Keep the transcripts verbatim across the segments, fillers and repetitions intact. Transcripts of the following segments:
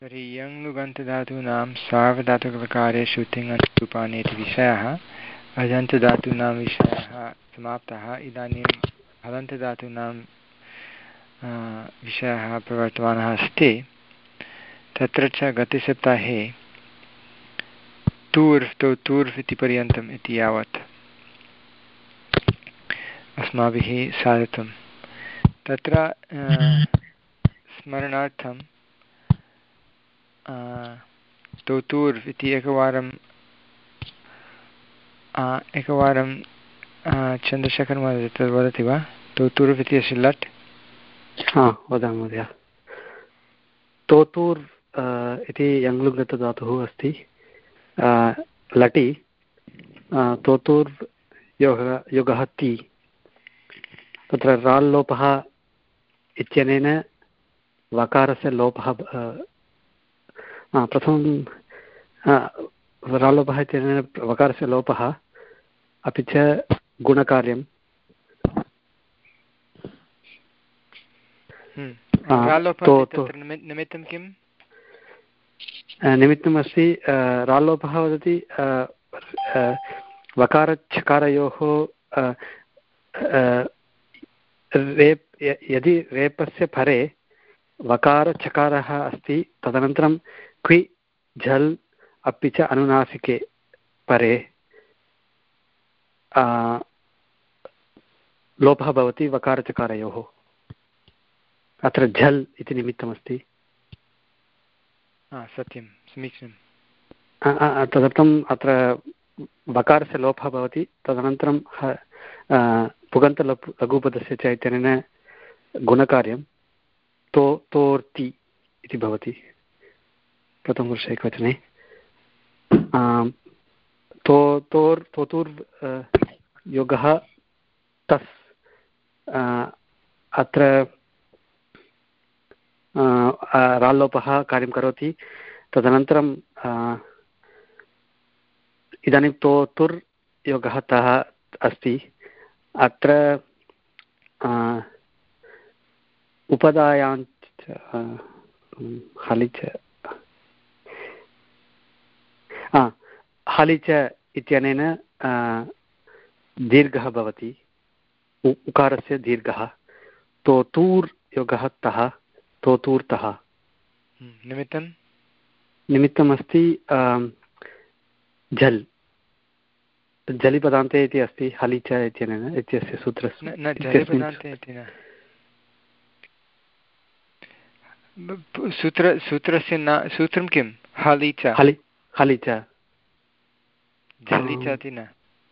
तर्हि यङ्लुगन्तधातूनां सार्वधातुकप्रकारेषु तिङन्तरूपाणि इति विषयः अजन्तधातूनां विषयः समाप्तः। इदानीं हलन्तधातूनां विषयः प्रवर्तमानः अस्ति। तत्र च गतसप्ताहे तूर् तु तूर् इति पर्यन्तम् इति यावत् अस्माभिः साधितं। तत्र स्मरणार्थं तोतूर् इति एकवारं एकवारं चन्द्रशेखरमहोदय तद् वदति वा? तोतूर् इति अस्ति लट्। हा वदामि महोदय। तोतूर् इति यङ्लुगन्तधातुः अस्ति लटि। तोतूर् योगः योगः ति। तत्र राल् लोपः इत्यनेन वकारस्य लोपः प्रथमं रालोपः इत्यनेन वकारस्य लोपः अपि च गुणकार्यं निमित्तं किं निमित्तमस्ति राल्लोपः वदति वकारच्छकारयोः रेप् यदि रेपस्य परे वकारचकारः अस्ति तदनन्तरं क्वि झल् अपि च अनुनासिके परे लोपः भवति वकारचकारयोः। अत्र झल् इति निमित्तमस्ति। सत्यं समीचीनं। तदर्थम् अत्र वकारस्य लोपः भवति। तदनन्तरं पुगन्तलघु लघुपदस्य च इत्यनेन गुणकार्यं तो तोर्ति इति भवति प्रथमपुरुषे एकवचने। तो तोर् तोतुर् योगः तस् अत्र राल्लोपः कार्यं करोति। तदनन्तरं इदानीं तोतुर् योगः तः अस्ति। अत्र उपदायाञ्च हलिच हलिच इत्यनेन दीर्घः भवति। उकारस्य दीर्घः। तोतूर् योगः तः तोतूर्तः। निमित्तं निमित्तमस्ति झल् झलिपदान्ते इति अस्ति हलिच इत्यनेन इत्यस्य सूत्रस्य सूत्र सूत्रस्य न सूत्रं किं हलिच हलि हलिच झलिच इति न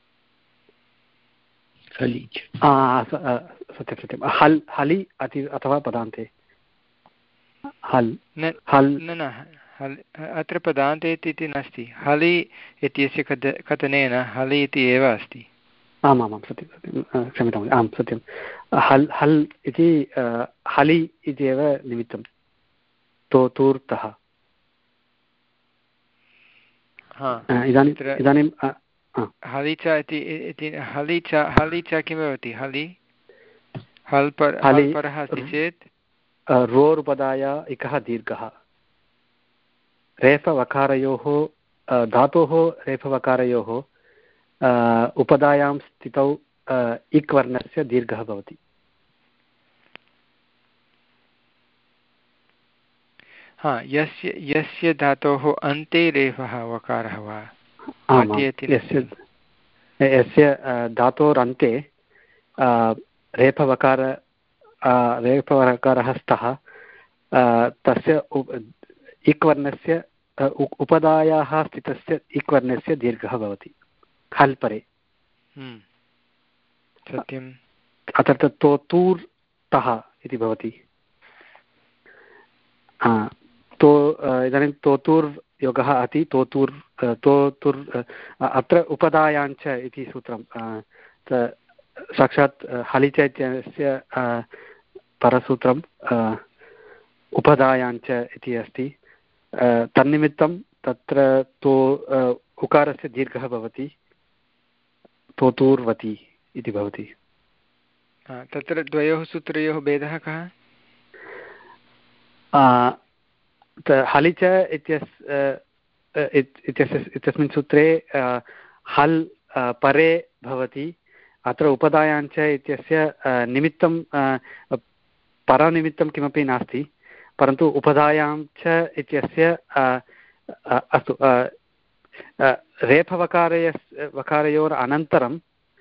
सत्यं सत्यं हल् हलि अति अथवा पदान्ते हल् हल् न न हल् अत्र पदान्ते इति नास्ति। हलि इत्यस्य कथ कथनेन हलि इति एव अस्ति। आमामां सत्यं सत्यं क्षम्यताम् आं सत्यं हल् हल् इति हलि इति एव निमित्तं तोतूर्तः। इदानीम् इदानीं हलिच इति हलिच हलिच किं भवति? हलि हल् पर हल् परः अस्ति चेत् रोरुपदाय इकः दीर्घः। रेफवकारयोः धातोः रेफवकारयोः उपदायां स्थितौ इक् वर्णस्य दीर्घः भवति। हा यस्य यस्य धातोः अन्ते रेफः वकारः वा यस्य यस्य धातोरन्ते रेफवकार रेफवकारः स्तः तस्य इक् वर्णस्य उपदायाः स्थितस्य इक् वर्णस्य दीर्घः भवति हल् परे। सत्यम्। अत्र तोतूर्तः इति भवति। तो इदानीं तोतूर् योगः अति तोतूर् तोतुर् अत्र उपदायाञ्च इति सूत्रं साक्षात् हलिच इत्यस्य परसूत्रं उपदायाञ्च इति अस्ति। तन्निमित्तं तत्र तो उकारस्य दीर्घः भवति तोतूर्वति इति भवति। तत्र द्वयोः सूत्रयोः भेदः कः? हलि च इत्यस्य इत्यस्मिन् सूत्रे हल् परे भवति, अत्र उपधायाञ्च इत्यस्य निमित्तं परनिमित्तं किमपि नास्ति, परन्तु उपधायां च इत्यस्य अस्तु रेफवकारस्य वकारयोः अनन्तरं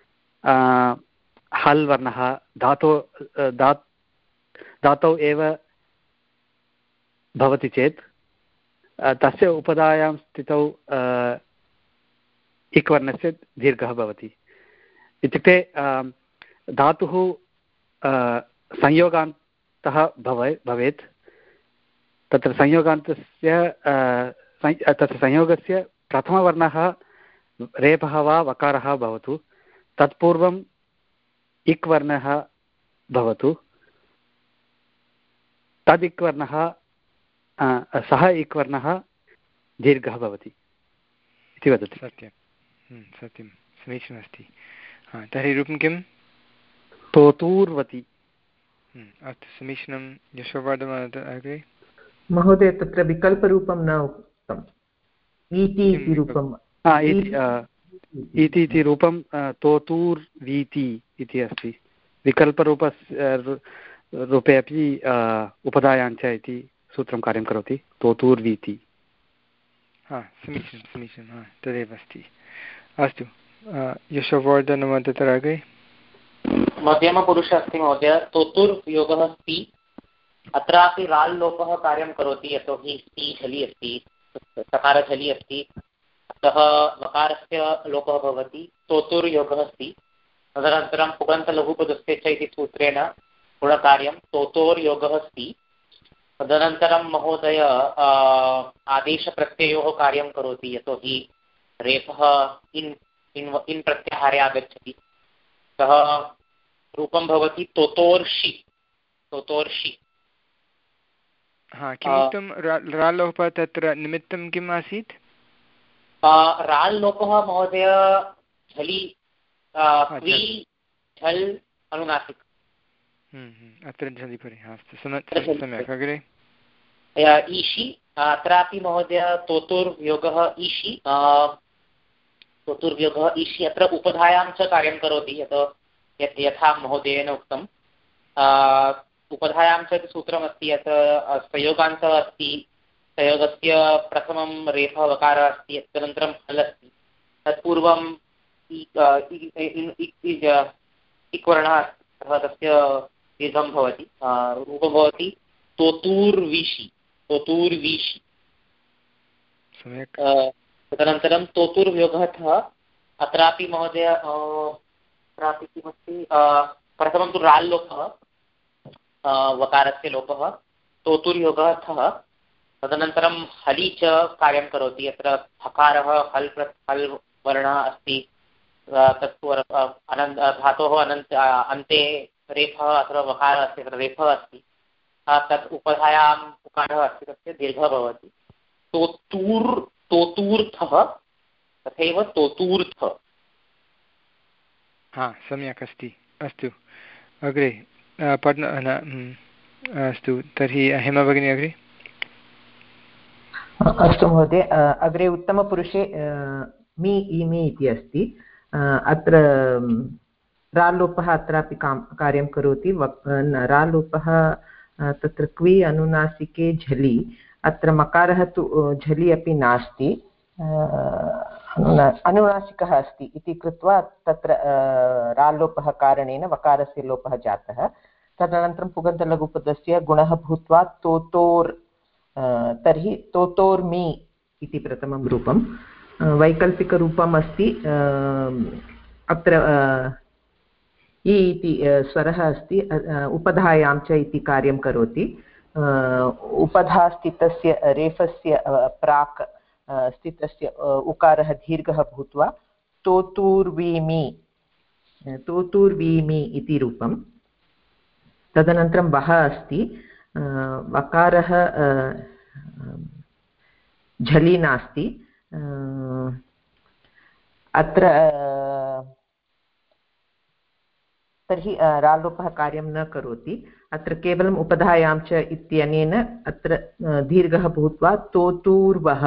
हल् वर्णः धातो धा धातौ एव भवति चेत् तस्य उपधायां स्थितौ इक् वर्णस्य दीर्घः भवति। इत्युक्ते धातुः संयोगान्तः भवे भवेत्, तत्र संयोगान्तस्य तत्र संयोगस्य प्रथमवर्णः रेफः वा वकारः भवतु, तत्पूर्वम् इक् वर्णः भवतु, तद् इक् वर्णः सः इक् वर्णः दीर्घः भवति इति वदति। सत्यं सत्यं समीचीनमस्ति। तर्हि रूपं किं? तोतूर्वति। अस्तु समीचीनं। यशोवर्धन महोदय, तत्र विकल्परूपं न उक्तम्। इति इति रूपम् इति इति रूपं तोतूर्वीति इति अस्ति। विकल्परूपस्य रूपे अपि उपधायाञ्च इति सूत्रं कार्यं करोति, तोतूर्वीति। हा समीचीनं समीचीनं, हा तदेव अस्ति। अस्तु यशोवर्धन तत्र अग्रे। मध्यमपुरुषः अस्ति महोदय, तोतुर् योगः अस्ति, अत्रापि राल् लोपः कार्यं करोति, यतोहि सी झलि अस्ति, सकारझलि अस्ति, अतः वकारस्य लोपः भवति, तोतुर् योगः अस्ति। तदनन्तरं पुगन्तलघुपदस्य च इति सूत्रेण गुणकार्यं तोतोर् योगः अस्ति। तदनन्तरं महोदय आदेशप्रत्ययोः कार्यं करोति, यतोहि रेफः इन् इन् इन् प्रत्याहारे आगच्छति, सः रूपं भवति तोतोर्षि तोतोर्षि। हा किमर्थं राल् लोपः? तत्र निमित्तं किम् आसीत्? राल् लोपः महोदय झलि क्वी झल् अनुनासिक। अत्र झलि परि अस्तु सम्यक्। अग्रे ईशि, अत्रापि महोदय तोतुर्योगः ईशि तोतुर्योगः ईशि अत्र उपधायां च कार्यं करोति, यत् यथा महोदयेन उक्तम्। उपधायां च सूत्रमस्ति, यत् संयोगान्तः अस्ति, संयोगस्य प्रथमं रेफः वकारः अस्ति, तदनन्तरं हल् अस्ति, तत्पूर्वं इक् वर्णः अस्ति, तस्य दीर्घं भवति, रूपं भवति तोतूर्वीषि तोतूर्वीषि। तदनन्तरं तोतुर्योगः अत्रापि महोदय अत्रापि किमस्ति, प्रथमं तु राल् लोपः, वकारस्य लोपः, तोतुर्योगः अर्थः। तदनन्तरं हलि च कार्यं करोति, यत्र हकारः हल् हल् वर्णः अस्ति, तत्तु अनन्त धातोः अनन्त अन्ते रेफः अथवा वकारः अस्ति, तत्र रेफः अस्ति, तत् उपधायां उकारः अस्ति, तस्य दीर्घः भवति। तोतूर् तोतूर्थः, तथैव तोतूर्थ। हा सम्यक् अस्ति। अस्तु अग्रे पठन अस्तु तर्हि हेमा भगिनी अग्रे। अस्तु महोदय, अग्रे उत्तमपुरुषे मि इमि इति अस्ति। अत्र राल्लोपः अत्रापि कार्यं करोति। राल्लोपः तत्र क्वि अनुनासिके झलि, अत्र मकारः तु झलि अपि नास्ति, अनुनासिकः अस्ति इति कृत्वा तत्र राल्लोपः कारणेन वकारस्य लोपः जातः। तदनन्तरं पुगन्तलघुपदस्य गुणः भूत्वा तोतोर्, तर्हि तोतोर्मि इति प्रथमं रूपं। वैकल्पिकरूपम् अस्ति, अत्र इ इति स्वरः अस्ति, उपधायां च इति कार्यं करोति। उपधास्थितस्य रेफस्य प्राक् स्थितस्य उकारः दीर्घः भूत्वा तोतूर्वीमि तोतूर्वीमि इति रूपं। तदनन्तरं वः अस्ति, वकारः झलि नास्ति, अत्र तर्हि राल्लोपः कार्यं न करोति। अत्र केवलम् उपधायां च इत्यनेन अत्र दीर्घः भूत्वा तोतूर्वः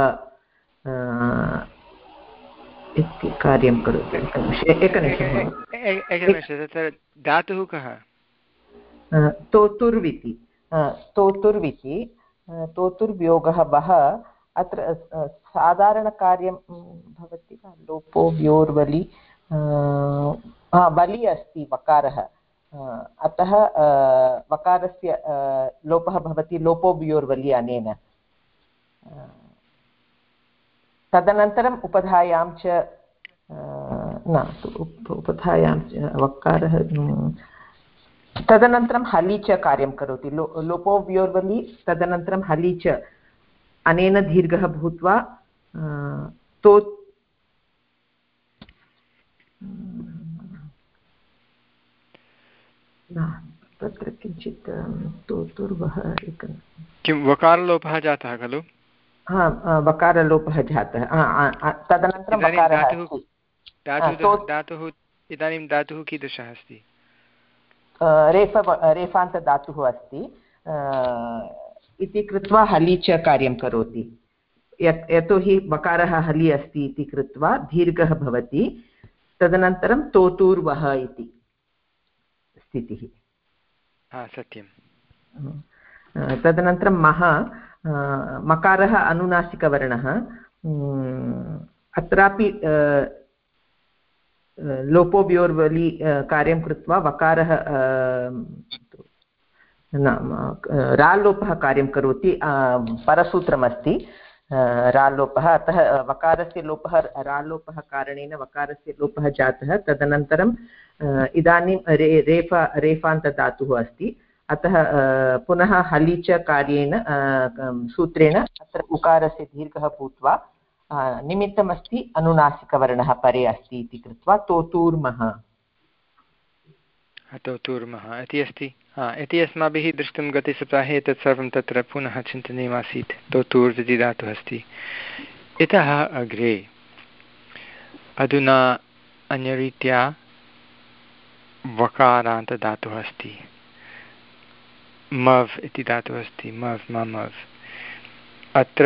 इति कार्यं करोति। एकनिमिषम् एकनिमिषं तत्र धातुः कः? तोतुर्विति तोतुर्विति तोतुर्व्योगः वः। अत्र साधारणकार्यं भवति वा? लोपो व्योर्वलि वलि अस्ति वकारः, अतः वकारस्य लोपः भवति लोपो व्योर्वलि अनेन। तदनन्तरम् उपधायां च न उपधायां च वकारः तदनन्तरं हलि च कार्यं करोति। लो लोपो व्योर्वलि तदनन्तरं हलि च अनेन दीर्घः भूत्वा तो तत्र किञ्चित् तोतुर्वः किं वकारलोपः जातः खलु? हा वकारलोपः जातः। तदनन्तरं वकारः धातुः इदानीं धातुः कीदृशः अस्ति? रेफ रेफान्तधातुः अस्ति इति कृत्वा हलि च कार्यं करोति। यतोहि वकारः हलि अस्ति इति कृत्वा दीर्घः भवति। तदनन्तरं तोतूर्वः इति स्थितिः। सत्यं। तदनन्तरं मः मकारः अनुनासिकवर्णः। अत्रापि लोपो व्योर्वलि कार्यं कृत्वा वकारः राल्लोपः कार्यं करोति। परसूत्रमस्ति राल्लोपः, अतः वकारस्य लोपः राल्लोपः कारणेन वकारस्य लोपः जातः। तदनन्तरं इदानीं रे रेफा रेफान्तधातुः अस्ति, अतः पुनः हलि च कार्येण सूत्रेण अत्र उकारस्य दीर्घः भूत्वा निमित्तमस्ति अनुनासिकवर्णः परे अस्ति इति कृत्वा तोतूर्मः तोतूर्मः इति अस्ति। हा इति अस्माभिः दृष्टं गतसप्ताहे तत् सर्वं तत्र पुनः चिन्तनीयमासीत्। तोतूर् इति धातुः अस्ति। इतः अग्रे अधुना अन्यरीत्या वकारान्तधातुः अस्ति। मव् इति धातुः अस्ति। मव् ममव्। अत्र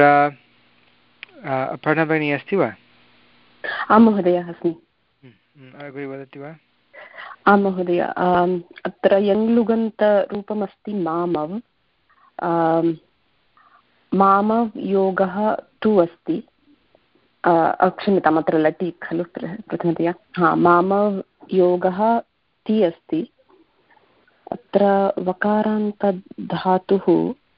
अपर्णा अस्ति वा? आं महोदय अस्मि। अग्रे वदति वा? आं महोदय, अत्र यङ्लुगन्तरूपमस्ति मामव्। मामव् योगः तु अस्ति। क्षम्यताम्, अत्र लटि खलु प्रथमतया। हा, मामव् योगः ति अस्ति। अत्र वकारान्तधातुः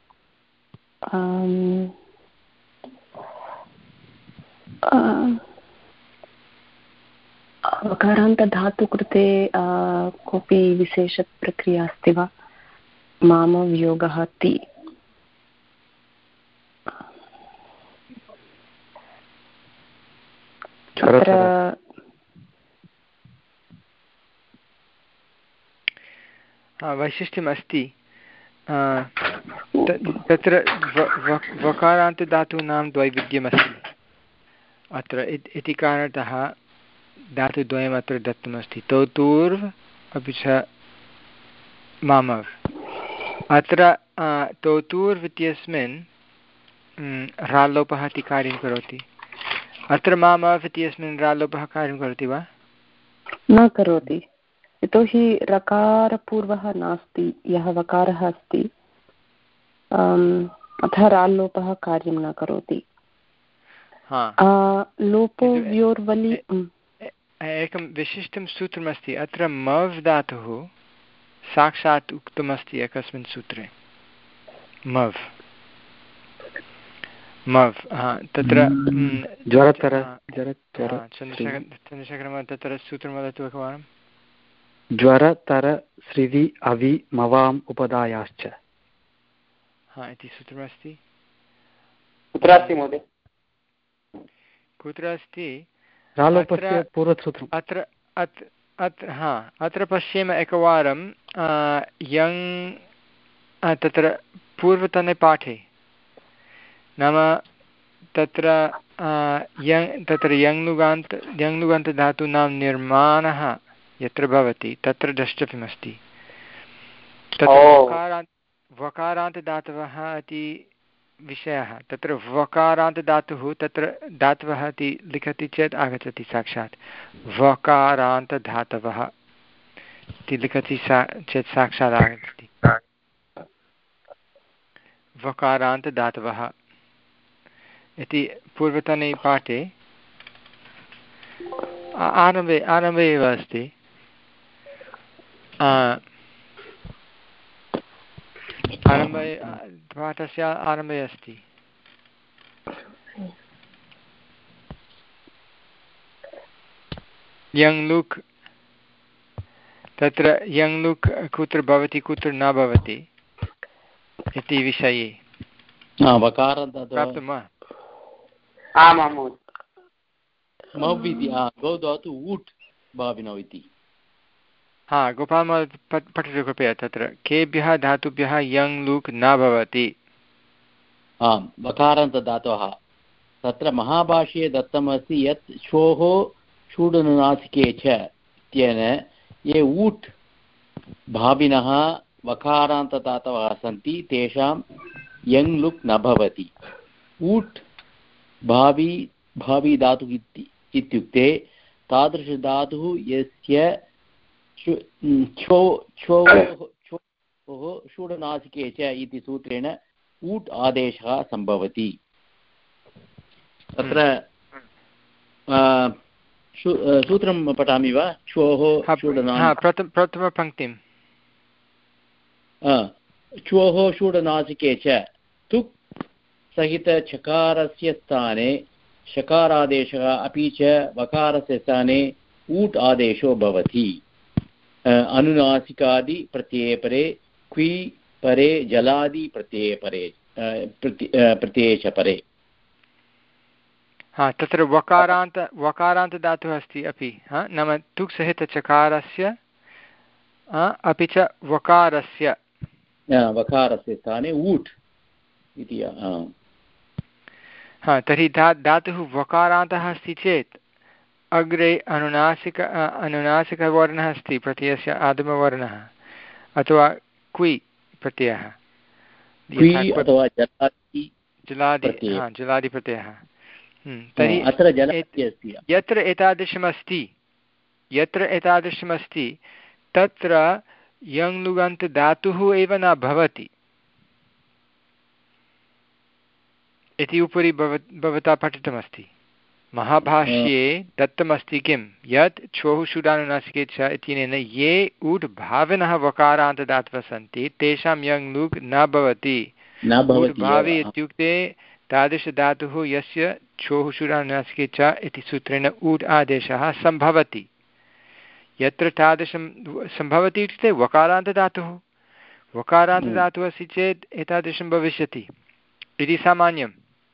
वकारान्तधातु कृते कोऽपि विशेषप्रक्रिया अस्ति वा? मामव्योगः ति। अत्र वैशिष्ट्यमस्ति। तत्र वकारान्तधातूनां द्वैविध्यमस्ति अत्र। इति कारणतः धातुद्वयम् अत्र दत्तमस्ति, तोतूर्व् अपि च मामव्। अत्र तोतूर्व् इत्यस्मिन् राल्लोपः इति कार्यं करोति। अत्र मामव् इत्यस्मिन् राल्लोपः कार्यं करोति वा? न करोति, यतोहि रकारपूर्वः नास्ति, यः वकारः अस्ति अतः राल्लोपः कार्यं न करोति। लोपो व्योर्वलि एकं विशिष्टं सूत्रमस्ति। अत्र मव् धातुः साक्षात् उक्तमस्ति एकस्मिन् सूत्रे। मव् मव् तत्र चन्द्रशेखरः तत्र सूत्रं वदतु एकवारं। ज्वरतर सृवि अवि मवाम् उपधायाश्च। हा इति सूत्रमस्ति। कुत्र अस्ति महोदय? कुत्र अस्ति? रालोपस्य पूर्वसूत्रम्। अत्र अत्र हा अत्र पश्येम एकवारं यङ् तत्र पूर्वतने पाठे, नाम तत्र यङ् तत्र यङ्लुगान्त यङ्लुगान्तधातूनां निर्माणः यत्र भवति तत्र द्रष्टव्यमस्ति। तत्र वकारान्तदातवः इति विषयः, तत्र वकारान्तदातुः तत्र दातवः इति लिखति चेत् आगच्छति साक्षात् वकारान्तधातवः इति लिखति सा चेत् साक्षात् आगच्छति वकारान्तदातवः इति। पूर्वतने पाठे आरम्भे आरम्भे एव अस्ति, आरम्भे पाठस्य आरम्भे अस्ति। यङ् लुक्, तत्र यङ् लुक् कुत्र भवति कुत्र न भवति इति विषये प्राप्तं वा? आमां हा, गोपाल पठतु कृपया। तत्र केभ्यः धातुभ्यः यङ् लुक् न भवति? आम्, वकारान्तदातवः। तत्र महाभाष्ये दत्तमस्ति यत् श्वोः शूडनुनासिके च इत्येन ये ऊट् भाविनः वकारान्तदातवः सन्ति तेषां यङ् लुक् न भवति। ऊट् भावी भावी धातुः इत्युक्ते तादृशधातुः यस्य छो छो शूडनासिके च इति सूत्रेण ऊट् आदेशः सम्भवति। तत्र सूत्रं पठामि वा? छ्वोः शूडनासिके प्रथमपङ्क्तिं छ्वोः शूडनासिके च तुक् सहितचकारस्य स्थाने शकारादेशः अपि च वकारस्य स्थाने ऊट् आदेशो भवति। अनुनासिकादि प्रत्यये परे क्वि परे जलादि प्रत्यये परे प्रत्यये च परे। हा, तत्र वकारान्त वकारान्तदातुः अस्ति अपि, हा, नाम तुक् सहितचकारस्य अपि च वकारस्य वकारस्य स्थाने ऊट् इति। हा, तर्हि धा धातुः वकारान्तः अस्ति चेत् अग्रे अनुनासिक अनुनासिकवर्णः अस्ति प्रत्ययस्य आदिमवर्णः अथवा क्वि प्रत्ययः, जलादि जलादिप्रत्ययः। तर्हि यत्र एतादृशमस्ति यत्र एतादृशमस्ति तत्र यङ् लुगन्त धातुः एव न भवति इति उपरि भव भवता पठितमस्ति। महाभाष्ये दत्तमस्ति किं यत् छ्वोः शूडानुनासिके च इत्यनेन ये ऊट् भाविनः वकारान्तदातवः सन्ति तेषां यङ् लुक् न भवति। ऊट् भावी इत्युक्ते तादृशधातुः यस्य छ्वोः शूडानुनासिके च इति सूत्रेण ऊट् आदेशः सम्भवति। यत्र तादृशं सम्भवति इत्युक्ते वकारान्तदातुः वकारान्तदातुः अस्ति चेत् एतादृशं भविष्यति इति सामान्यम्।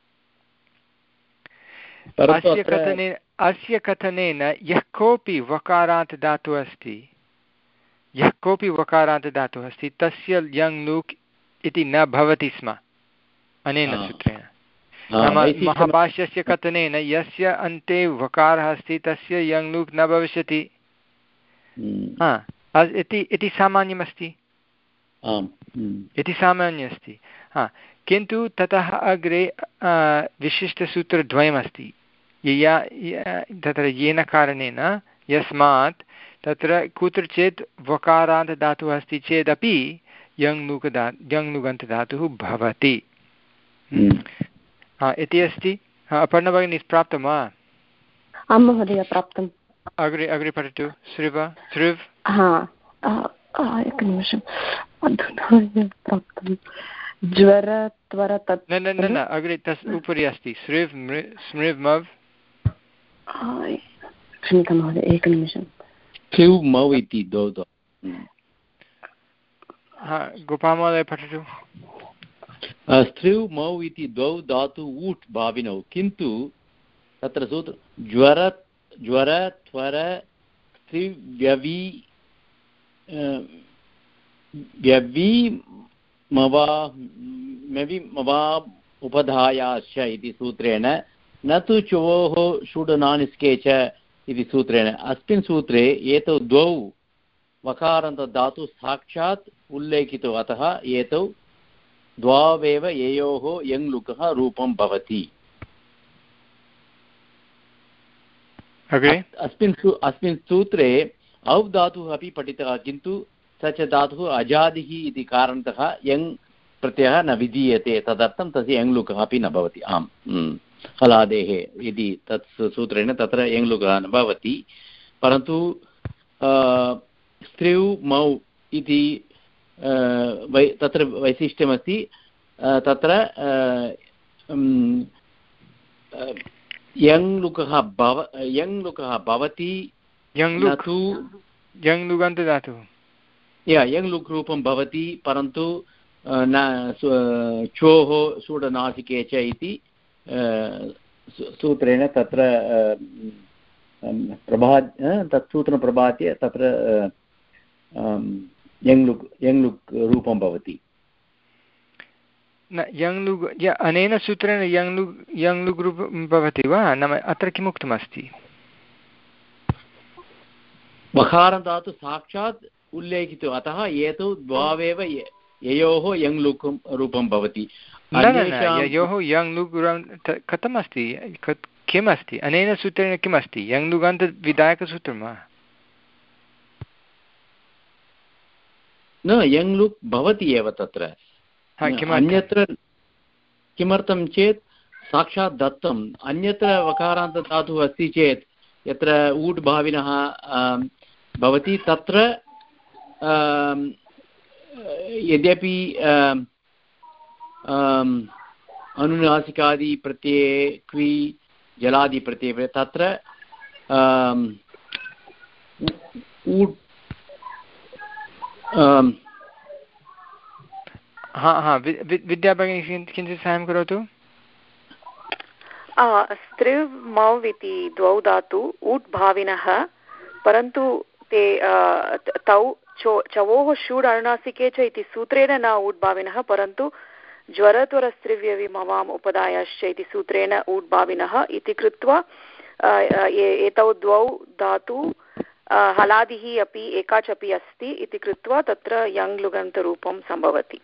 अस्य कथनेन अस्य कथनेन यः कोऽपि वकारान्तदातुः अस्ति यः कोऽपि वकारान्तदातुः अस्ति तस्य यङ् लुक् इति न भवति स्म अनेन सूत्रेण। नाम महाभाष्यस्य कथनेन यस्य अन्ते वकारः अस्ति तस्य यङ् लुक् न भविष्यति इति सामान्यमस्ति इति सामान्यमस्ति। हा, किन्तु ततः अग्रे विशिष्टसूत्रद्वयमस्ति यया तत्र येन कारणेन यस्मात् तत्र कुत्रचित् वकारान्तदातुः अस्ति चेदपि यङ् लुक् दा यङ् लुगन्तदातुः भवति इति अस्ति। अपर्णभगिनी प्राप्तं वा? आं महोदय, प्राप्तम्। अग्रे अग्रे पठतु। सृव सृव् एकनिमिषम्, अधुना प्राप्तं। ज्वर त्वर तत् न न न अग्रे तस् उपरि अस्ति सृव् स्मृव् मव्। क्षम्यतां महोदय, एकनिमिषं। स्त्रिव् मव् इति द्वौ। हा, गोपालमहोदय पठतु। स्त्रिव् मौ इति द्वौ धातु ऊट् भाविनौ, किन्तु तत्र सूत्र ज्वर ज्वर त्वर स्त्रिव्यवि व्यवि मवा मवि मवा उपधायाश्च इति सूत्रेण न तु चोः शूडनानिस्के च इति सूत्रेण अस्मिन् सूत्रे एतौ द्वौ वकारान्तधातु साक्षात् उल्लेखितौ अतः एतौ द्वावेव ययोः यङ् लुकः रूपं भवति। अस्मिन् अस्मिन् सूत्रे औ धातुः अपि पठितः किन्तु स च धातुः अजादिः इति कारणतः यङ् प्रत्ययः न विधीयते तदर्थं तस्य यङ् लुकः अपि न भवति। आम् हलादेः इति तत् सूत्रेण तत्र यङ् लुकः न भवति परन्तु स्त्रिौ मौ इति वै तत्र वैशिष्ट्यमस्ति तत्र यङ् लुकः भव यङ् लुकः भवति यङ्लुक् यङ् लुगन्तधातुः या यङ् लुक् रूपं भवति परन्तु न चोः सूडनासिके च इति सूत्रेण तत्र प्रभा तत् सूत्रं प्रभात्य तत्र यङ् लुक् यङ् लुक् रूपं भवति। न यङ् लुग् अनेन सूत्रेण यङ् लुग् यङ् लुग् रूपं भवति वा नाम अत्र किमुक्तमस्ति वकारधातु साक्षात् उल्लेखितो अतः एतौ द्वावेव ययोः यङ् लुक् रूपं भवति। ययोः यङ् लुग् कथम् अस्ति किम् अस्ति अनेन सूत्रेण किम् अस्ति यङ् लुगान्त विधायकसूत्रं वा न यङ् लुक् भवति एव तत्र अन्यत्र किमर्थं चेत् साक्षात् दत्तम् अन्यत्र वकारान्तधातुः अस्ति चेत् यत्र ऊट् भाविनः भवति तत्र यद्यपि अनुनासिकादिप्रत्यये क्वि जलादिप्रत्यये तत्र ऊट् हा हा विद्याभगिनी किञ्चित् साहाय्यं करोतु। स्त्रिव् मौ इति द्वौ धातु ऊट् भाविनः परन्तु ते तौ चो चवोः षूड् अनुनासिके च इति सूत्रेण न ऊट् भाविनः परन्तु ज्वरत्वरस्त्रिव्यविमवाम् उपधायाश्च इति सूत्रेण ऊट् भाविनः इति कृत्वा एतौ द्वौ धातु हलादिः अपि एकाच् अपि अस्ति इति कृत्वा तत्र यङ् लुगन्तरूपं सम्भवति।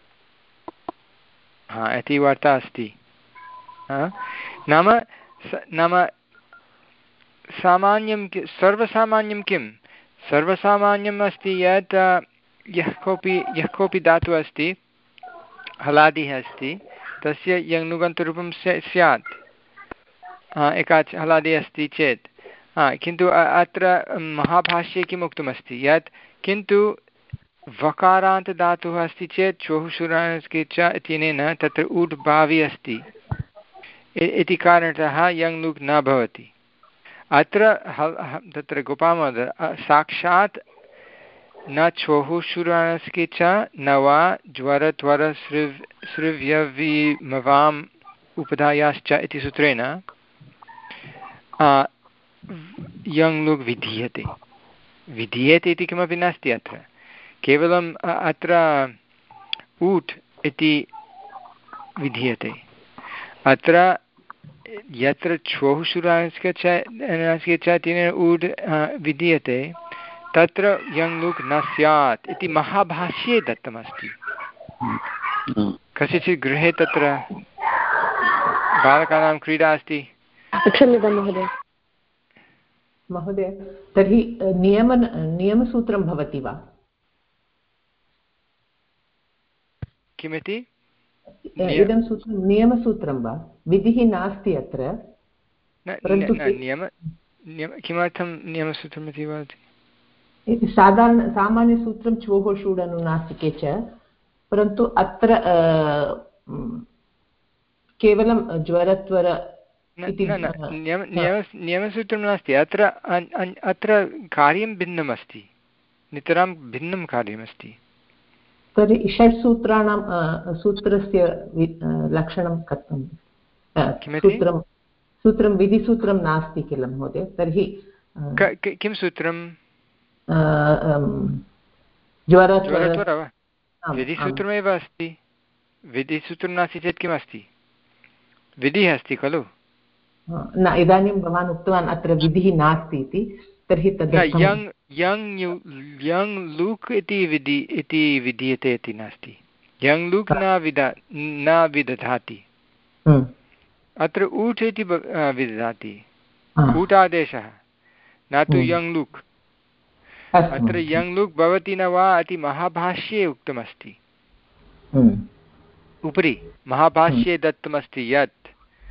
हा इति वार्ता अस्ति नाम नाम सामान्यं सर्वसामान्यं किं सर्वसामान्यम् अस्ति यत् यः कोऽपि यः कोऽपि धातुः अस्ति हलादिः अस्ति तस्य यङ् लुगन्तरूपं स्यात् एकाच् हलादिः अस्ति चेत् किन्तु अत्र महाभाष्ये किम् उक्तमस्ति यत् किन्तु वकारान्तधातुः अस्ति चेत् चोः शुरानस्के च इत्यनेन तत्र ऊट् भावी अस्ति इति कारणतः यङ् लुक् न भवति। अत्र तत्र गोपालमहोदय साक्षात् न चोः शुरानस्के च न वा ज्वरत्वर सृव् सृव्यविमवाम् उपधायाश्च इति सूत्रेण यङ् लुक् विधीयते विधीयते इति किमपि नास्ति अत्र केवलम् अत्र ऊट् इति विधीयते। अत्र यत्र चोः शुरानस्के च तेन ऊट् विधीयते तत्र यङ् लुक् न स्यात् इति महाभाष्ये दत्तमस्ति। कस्यचित् गृहे तत्र बालकानां क्रीडा अस्ति। क्षम्यतां महोदय महोदय तर्हि नियम नियमसूत्रं भवति वा किमिति इदं सूत्रं नियमसूत्रं वा विधिः नास्ति अत्र परन्तु नियम किमर्थं नियमसूत्रमिति वदति साधारण सामान्यसूत्रं चोः षूड् अनुनासिके च परन्तु अत्र केवलं ज्वरत्वर नियमसूत्रं नास्ति अत्र अत्र कार्यं भिन्नम् अस्ति नितरां भिन्नं कार्यमस्ति। तर्हि षट्सूत्राणां सूत्रस्य लक्षणं कथं सूत्रं सूत्रं विधिसूत्रं नास्ति किल महोदय तर्हि किं सूत्रं ज्वरत्वर वा विधिसूत्रमेव अस्ति। विधिसूत्रं नास्ति चेत् किमस्ति विधिः अस्ति खलु न इदानीं भवान् उक्तवान् अत्र विधिः नास्ति इति, तर्हि तदर्थं यङ् यङ् यङ् लुक् इति विधि इति विधीयते इति नास्ति। यङ् लुक् न विदा न विदधाति, अत्र ऊट् इति विदधाति, ऊटादेशः, न तु यङ् लुक्। अत्र यङ् लुक् भवति न वा इति महाभाष्ये उक्तमस्ति, उपरि महाभाष्ये दत्तमस्ति यत्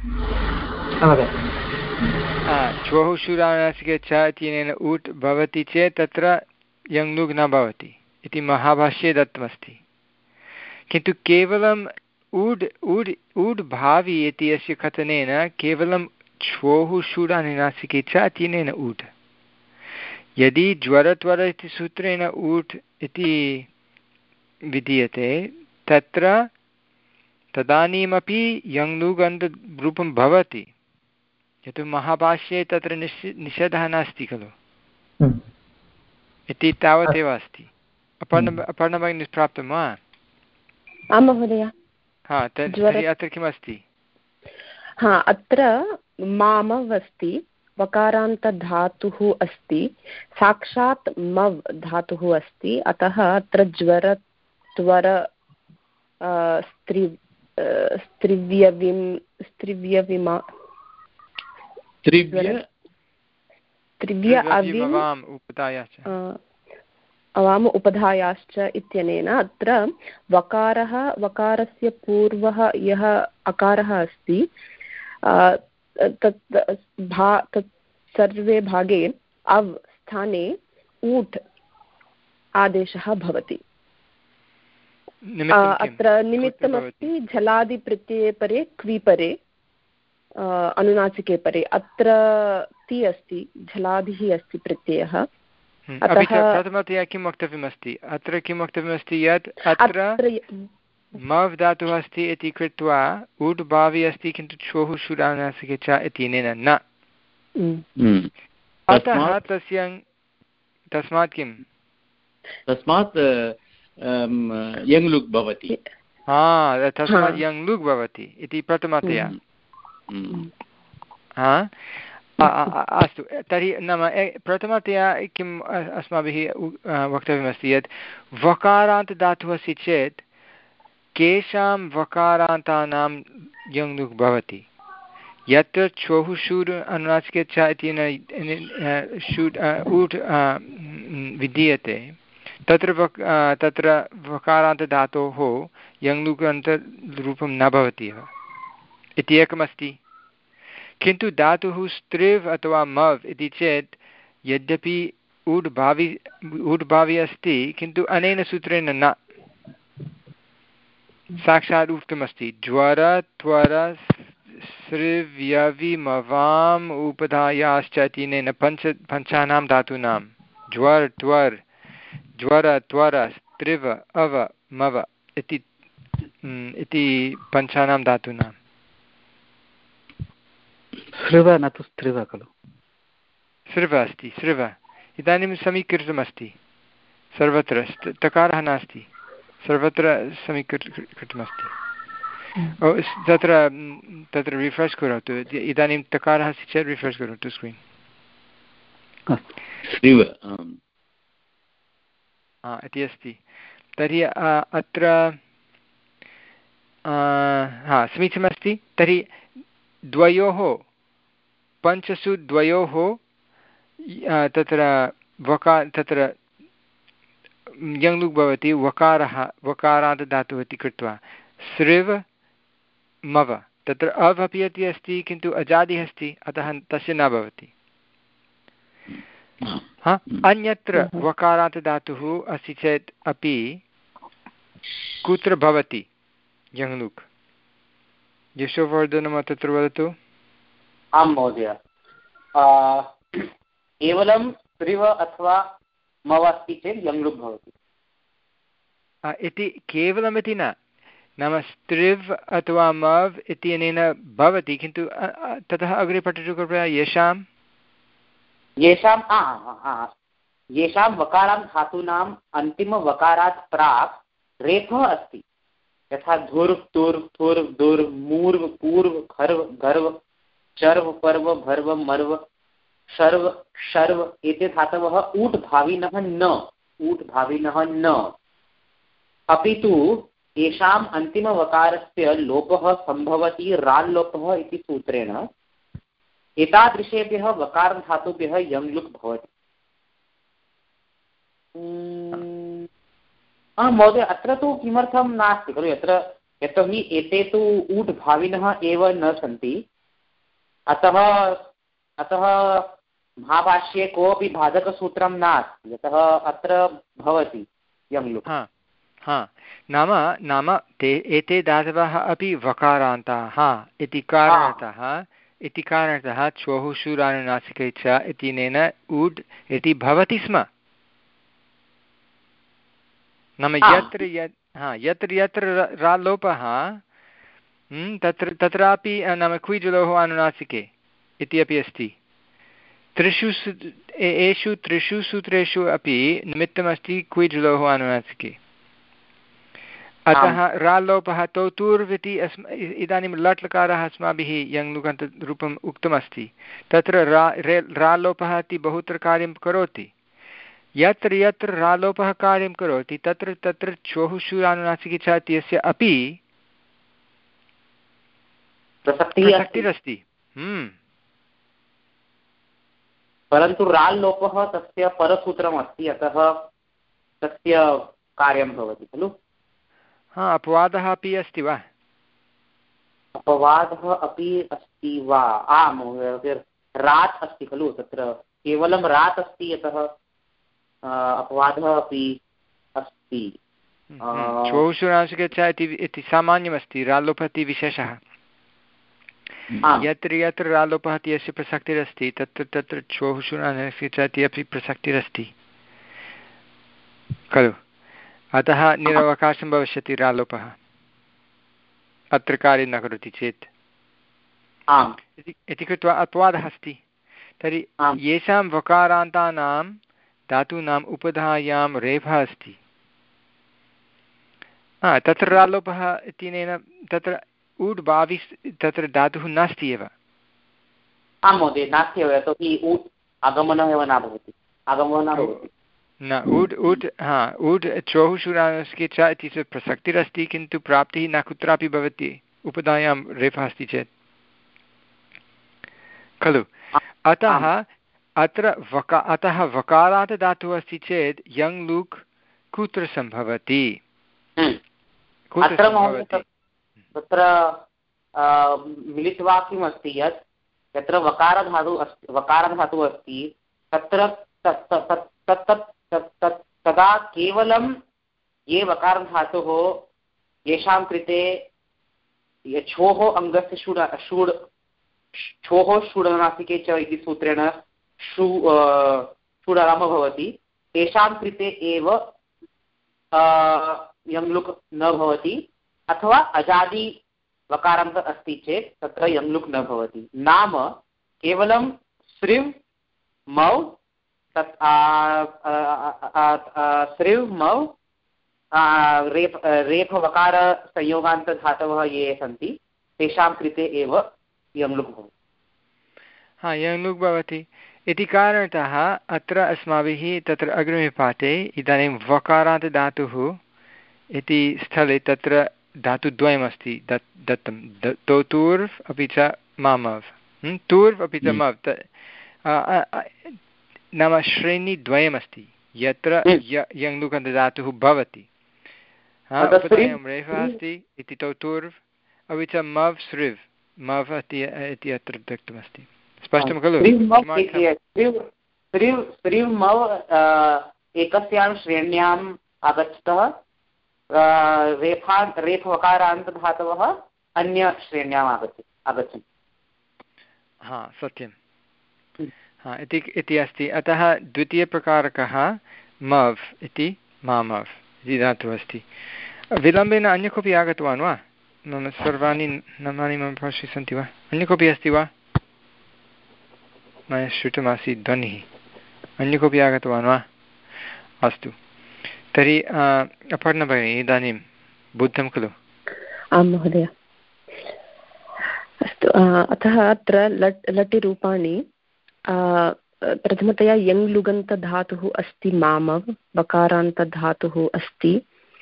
श्वः शूरानासिके च इत्यनेन ऊट् भवति चेत् तत्र यङ् लुक् न भवति इति महाभाष्ये दत्तमस्ति। किन्तु केवलम् ऊड् ऊड् ऊड् भावि इति अस्य कथनेन केवलं श्वोः शूरानुनासिके च इत्यनेन ऊट्। यदि ज्वरत्वर इति सूत्रेण ऊट् इति विधीयते तत्र तदानीमपि यङ् लुक् अन्तरूपं भवति, यतो महाभाष्ये तत्र निश् निषेधः नास्ति खलु इति तावदेव अस्ति। अपर्ण अपर्णभगिनी प्राप्तं वा? आं महोदय। हा, तर्हि अत्र किमस्ति? हा, अत्र मामव् अस्ति, वकारान्तधातुः अस्ति, साक्षात् मव् धातुः अस्ति, अतः अत्र ज्वर त्वर स्त्रि स्त्रिव्यविम् स्त्रिव्यविमा त्रिव्य अवाम उपधायाश्च इत्यनेन अत्र वकारः वकारस्य पूर्वः यः अकारः अस्ति तत् भा तत् सर्वे भागे अव् स्थाने ऊट् आदेशः भवति। अत्र निमित्तमस्ति झलादिप्रत्यये परे क्विपरे अनुनासिके परे, अत्र ति अस्ति, झलादिः अस्ति प्रत्ययः। अपि च प्रथमतया किं वक्तव्यमस्ति? अत्र किं वक्तव्यमस्ति यत् अत्र मव् धातुः अस्ति इति कृत्वा ऊट् भावी अस्ति, किन्तु श्वोः शूरानुनासिके च इत्यनेन न। अतः तस्य तस्मात् किं तस्मात् यङ् लुक् भवति। हा, तस्मात् यङ् लुक् भवति इति प्रथमतया। हा, अस्तु, तर्हि नाम प्रथमतया किम् अस्माभिः वक्तव्यमस्ति यत् वकारान्त धातुः अस्ति चेत् केषां वकारान्तानां यङ् लुक् भवति? यत्र श्वोः शूर् अनुनासिके च इत्यनेन शूट् ऊट् विधीयते तत्र वक् तत्र वकारान्तधातोः यङ् लुक् अन्तरूपं न भवति एव इति एकमस्ति। किन्तु धातुः स्त्रिव् अथवा मव् इति चेत् यद्यपि ऊड् भावि ऊड् भावि अस्ति, किन्तु अनेन सूत्रेण न, साक्षात् उक्तमस्ति ज्वर त्वर सृव्यविमवाम् उपधायाश्च इत्यनेन पञ्च पञ्चानां धातूनां ज्वर् त्वर् ज्वर त्वर स्त्रिव अव मव इति इति पञ्चानां धातूनां। सृव न तु स्त्रिव खलु? सृव अस्ति, सृव इदानीं समीकृतमस्ति, सर्वत्र तकारः नास्ति, सर्वत्र समीकृतमस्ति। तत्र तत्र रिफ्रेश् करोतु, इदानीं तकारः अस्ति चेत् रिफ्रेश् करोतु स्क्रीन्। इति अस्ति। तर्हि अत्र हा समीचीनमस्ति। तर्हि द्वयोः पञ्चसु द्वयोः तत्र वका तत्र यङ् लुक् भवति, वकारः वकारात् धातुः इति कृत्वा सृव मव, तत्र अव् अपि अपि अस्ति, किन्तु अजादिः अस्ति, अतः तस्य न भवति। हा, अन्यत्र वकारात् धातुः अस्ति चेत् अपि कुत्र भवति यङ् लुक्? यशोवर्धनं तत्र वदतु। आं महोदय, केवलं स्त्रिव अथवा मव अस्ति चेत् यङ् लुक् भवति इति केवलमिति न, नाम स्त्रिव् अथवा मव् इत्यनेन भवति, किन्तु ततः अग्रे पठतु कृपया। येषां येषां येषां वकारां धातूनाम् अन्तिमवकारात् प्राक् रेफः अस्ति, यथा धुर् तुर् थुर् दुर् मूर्व् पूर्व् खर्व् गर्व् चर्व पर्व भर्व मर्व शर्व शर्व एते धातवः ऊट् भाविनः न ऊट् भाविनः न अपि तु येषाम् अन्तिमवकारस्य लोपः सम्भवति राल्लोपः इति सूत्रेण एतादृशेभ्यः वकारधातुभ्यः यङ् लुक् भवति। महोदय अत्र तु किमर्थं नास्ति खलु यत्र यतोहि एते तु ऊट् भाविनः एव न सन्ति अतः अतः महाभाष्ये कोऽपि बाधकसूत्रं नास्ति यतः अत्र भवति यङ् लुक्। हा हा नाम नाम ते एते धातवः अपि वकारान्ताः इति कारणतः इति कारणतः चोः शूरानुनासिके च इत्यनेन ऊड् इति भवति स्म। नाम यत्र यत् हा यत्र यत्र रालोपः तत्र तत्रापि नाम क्विजुलोः अनुनासिके इति अपि अस्ति। त्रिषु एषु त्रिषु सूत्रेषु अपि निमित्तमस्ति क्विजुलोः अनुनासिके। अतः राल्लोपः तोतूर्व् इति अस्म इदानीं लट् लकारः अस्माभिः यङ्लुकन्तरूपम् उक्तमस्ति तत्र रा रे राल्लोपः इति बहुत्र कार्यं करोति। यत्र यत्र रालोपः कार्यं करोति तत्र तत्र चोः शूरानुनासिके च इत्यस्य अपि प्रसक्तिरस्ति। परन्तु राल्लोपः तस्य परसूत्रम् अस्ति अतः तस्य कार्यं भवति खलु। हा अपवादः अपि अस्ति वा? अपवादः अपि अस्ति वा? आम् रात् अस्ति खलु तत्र केवलं रात् अस्ति यतः अपवादः अपि अस्ति। चोः शूरानुनासिके च इति सामान्यमस्ति राल्लोपः इति विशेषः। यत्र यत्र रालोपः इति यस्य प्रसक्तिरस्ति तत्र तत्र चोः शूरानुनासिके च इति अपि प्रसक्तिरस्ति खलु। अतः निरवकाशं भविष्यति रालोपः अत्र कार्यं न करोति चेत् इति कृत्वा अपवादः अस्ति। तर्हि येषां वकारान्तानां धातूनाम् उपधायां रेफः अस्ति तत्र रालोपः इत्यनेन तत्र ऊट् भाविस् तत्र धातुः नास्ति एव। आं महोदय नास्ति एव यतोहि ऊट् आगमनम् एव न भवति आगमनं न भवति न ऊट् ऊट् हा ऊट् चोः शूरानुनासिके च इति प्रसक्तिरस्ति किन्तु प्राप्तिः न कुत्रापि भवति उपधायां रेफः अस्ति चेत् खलु। अतः अत्र वका अतः वकारात् धातुः अस्ति चेत् यङ् लुक् कुत्र सम्भवति कुत्र सम्भवति? तत्र मिलित्वा किम् अस्ति यत् यत्र वकारधातुः अस्ति वकारधातुः अस्ति तत्र तदा केवलं ये वकारधातुः येषां कृते छोः अङ्गस्य षुड षुड् छोः षुडनासिके च इति सूत्रेण षु षुडारामः भवति तेषां कृते एव यङ् लुक् न भवति अथवा अजादि वकारान्त अस्ति चेत् तत्र यङ् लुक् न भवति। नाम केवलं सृव् मौ तत् सृव् मौ रेफ रेफ वकार संयोगान्तधातवः ये सन्ति तेषां कृते एव यङ् लुक् भवति। हा यङ् लुक् भवति इति कारणतः अत्र अस्माभिः तत्र अग्रिमे पाठे इदानीं वकारात् धातुः इति स्थले तत्र धातुद्वयमस्ति दत् दत्तं तोतूर्व् अपि च मामव् तूर्व् अपि च मव् नाम श्रेणीद्वयमस्ति यत्र यङ् लुकन्तधातुः भवति। उपधायां रेफः अस्ति इति तोतूर्व् अपि च मव् सृव् मव् इति अत्र दत्तमस्ति। स्पष्टं खलु? एकस्यां श्रेण्याम् आगच्छतः रेफा रेफवकारान्तधातवः अन्यश्रेण्याम् आगच्छ आगच्छन्ति। हा सत्यं हा इति इति अस्ति। अतः द्वितीयप्रकारकः मव् इति मामव् इति धातुः अस्ति। विलम्बेन अन्य कोऽपि आगतवान् वा? मम सर्वाणि नामानि मम पार्श्वे सन्ति वा? अन्य कोऽपि अस्ति वा? मया श्रुतमासीत् ध्वनिः। अन्य कोऽपि आगतवान् वा? अस्तु तर्हि अपर्णा भगिनी इदानीं बुद्धं खलु? आं महोदय। अस्तु अतः अत्र लट् लटिरूपाणि प्रथमतया यङ् लुगन्तधातुः अस्ति मामव् बकारान्तधातुः अस्ति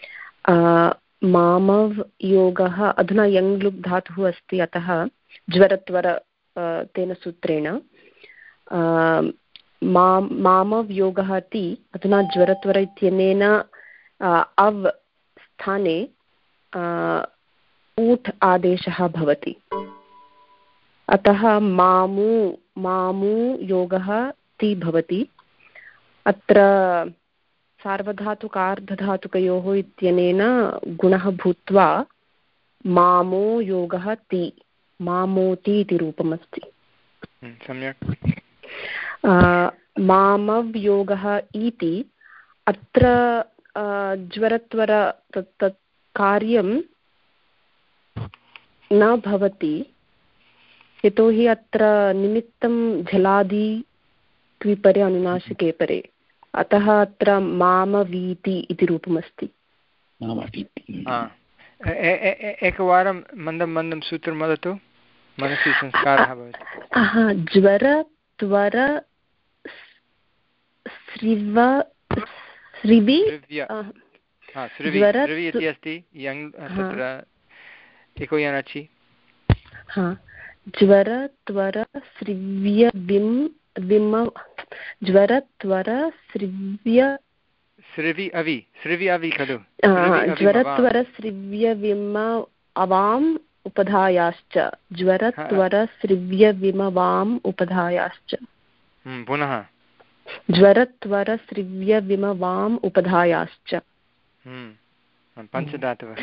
मामव् योगः अधुना यङ् लुग् धातुः अस्ति अतः ज्वरत्वर तेन सूत्रेण मा मामव् योगः इति अधुना ज्वरत्वर इत्यनेन अव् स्थाने ऊठ् आदेशः भवति अतः मामू मामू योगः ति भवति अत्र सार्वधातुकार्धधातुकयोः इत्यनेन गुणः भूत्वा मामो योगः ति मामोति इति रूपमस्ति सम्यक् मामव् योगः इति अत्र ज्वरत्वर तत् तत् कार्यं न भवति यतोहि अत्र निमित्तं झलादि क्विपरे अनुनासिके परे अतः अत्र मामवीति इति रूपमस्ति एकवारं मन्दं मन्दं सूत्रं वदतु मनसि संस्कारः भवति ज्वर त्वर स्रिव स्रिवि स्रिवि इति अस्ति यङ् तत्र एको यनचि ज्वर त्वर स्रिव्य विम् विम ज्वर त्वर स्रिव्य स्रिवि अवि स्रिवि अवि खलु ज्वर त्वर स्रिव्य विम अवाम् उपधायाश्च ज्वर त्वर स्रिव्य विम वाम् उपधायाश्च पुनः ज्वर त्वर स्रिव्य विम वाम् उपधायाश्च पञ्चधातवः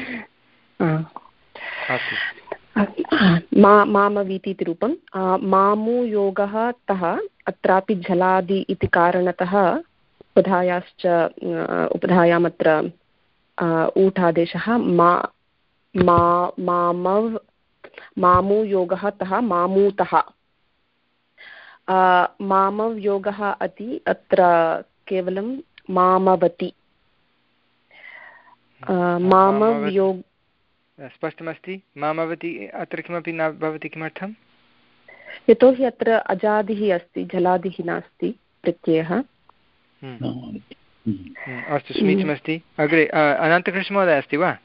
मामवीति इति रूपं मामू योगः तः अत्रापि झलादि इति कारणतः उपधायाश्च उपधायामत्र ऊठादेशः मा मामव् मामू योगः तः मामूतः मामव् योगः अति अत्र केवलं मामवति मामव् योग स्पष्टमस्ति मामवति अत्र किमपि न भवति किमर्थं यतोहि अत्र अजादिः अस्ति झलादिः नास्ति प्रत्ययः अस्तु समीचीनमस्ति अग्रे अनन्तकृष्णमहोदय अस्ति वा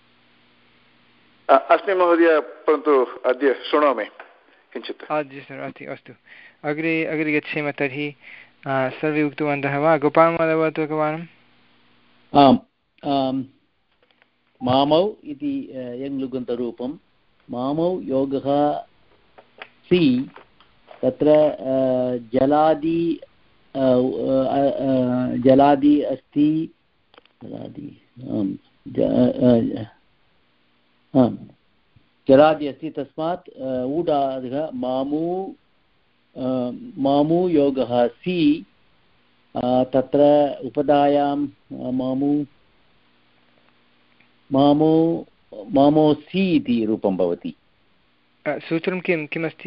अस्मि महोदय परन्तु अद्य शृणोमि किञ्चित् अस्ति अस्तु अग्रे अग्रे गच्छेम तर्हि सर्वे उक्तवन्तः वा गोपालमहोदय वदतु एकवारम् आम् मामौ इति यङ् लुगन्तरूपं मामौ योगः सि तत्र जलादि जलादि अस्ति जलादि जलादि अस्ति तस्मात् ऊडादिः मामू मामू योगः सि तत्र उपधायां मामू मामो मामोसि इति रूपं भवति सूत्रं किं किमस्ति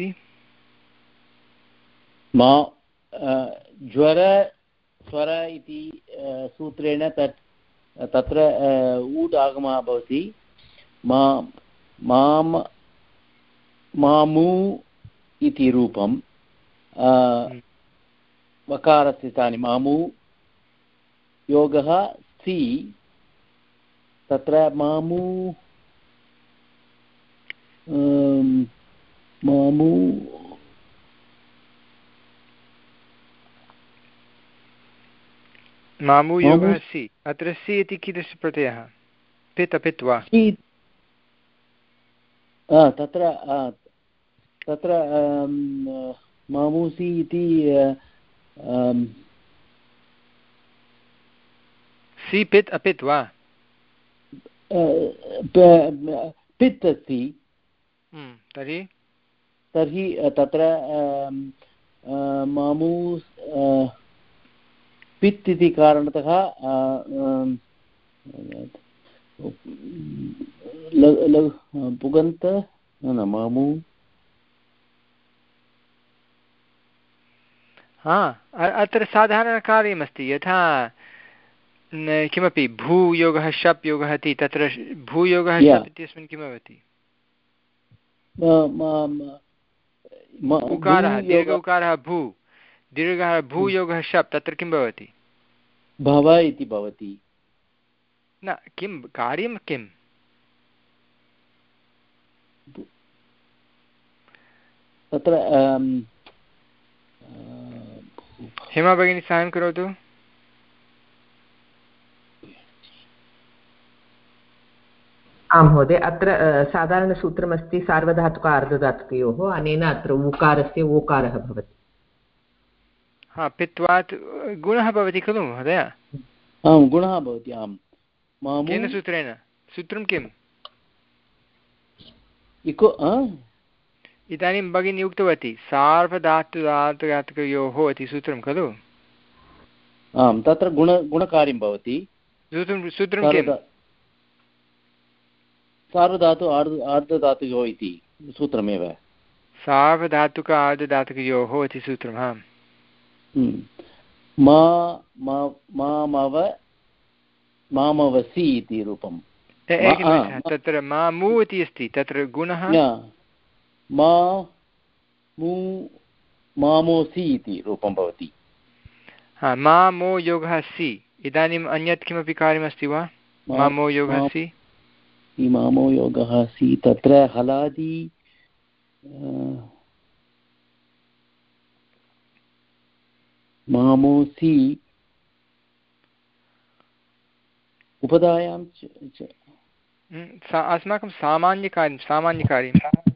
मा ज्वर स्वर इति सूत्रेण तत् तत्र ऊट् आगमः भवति मा माम मामू इति रूपं वकारस्य स्थाने मामू योगः सि तत्र मामू मामू मामू योगः सि अत्र सि इति कीदृशप्रत्ययः पित् अपित् वा तत्र तत्र मामूसि इति सि पित् अपित् वा पित् अस्ति तर्हि तर्हि तत्र मामू पित् इति कारणतः पुगन्त न मामू हा अत्र साधारणकार्यमस्ति यथा किमपि भूयोगः शप् योगः इति तत्र भूयोगः शप् इत्यस्मिन् किं भवति उकारः दीर्घ उकारः भू दीर्घः भूयोगः शप् तत्र किं भवति भव इति भवति न किं कार्यं किम् तत्र हेमा भगिनी साहाय्यं करोतु आं महोदय अत्र साधारणसूत्रमस्ति सार्वधातुक अर्धधातुकयोः अनेन अत्र ऊकारस्य ओकारः भवति हा पित्वात् गुणः भवति खलु महोदय आं गुणः भवति आम् केन सूत्रेण सूत्रं किम् इको इदानीं भगिनी उक्तवती सार्वधातुधातुकयोः इति सूत्रं खलु आं तत्र गुण गुणकार्यं भवति सूत्रं सूत्रं किम् सार्वधातु आर्धधातुयोः इति सूत्रमेव सार्वधातुक आर्धधातुकयोः इति सूत्रम् आम् मामव मामवसि इति रूपं एकनिमिषः तत्र मामु इति अस्ति तत्र गुणः मा मु मामोसि इति रूपं भवति हा मामो योगः सि इदानीम् अन्यत् किमपि कार्यमस्ति वा मामो योगः सि मामो योगः सि तत्र हलादि मामोसि उपधायां अस्माकं सामान्यकार्यं सामान्यकार्यं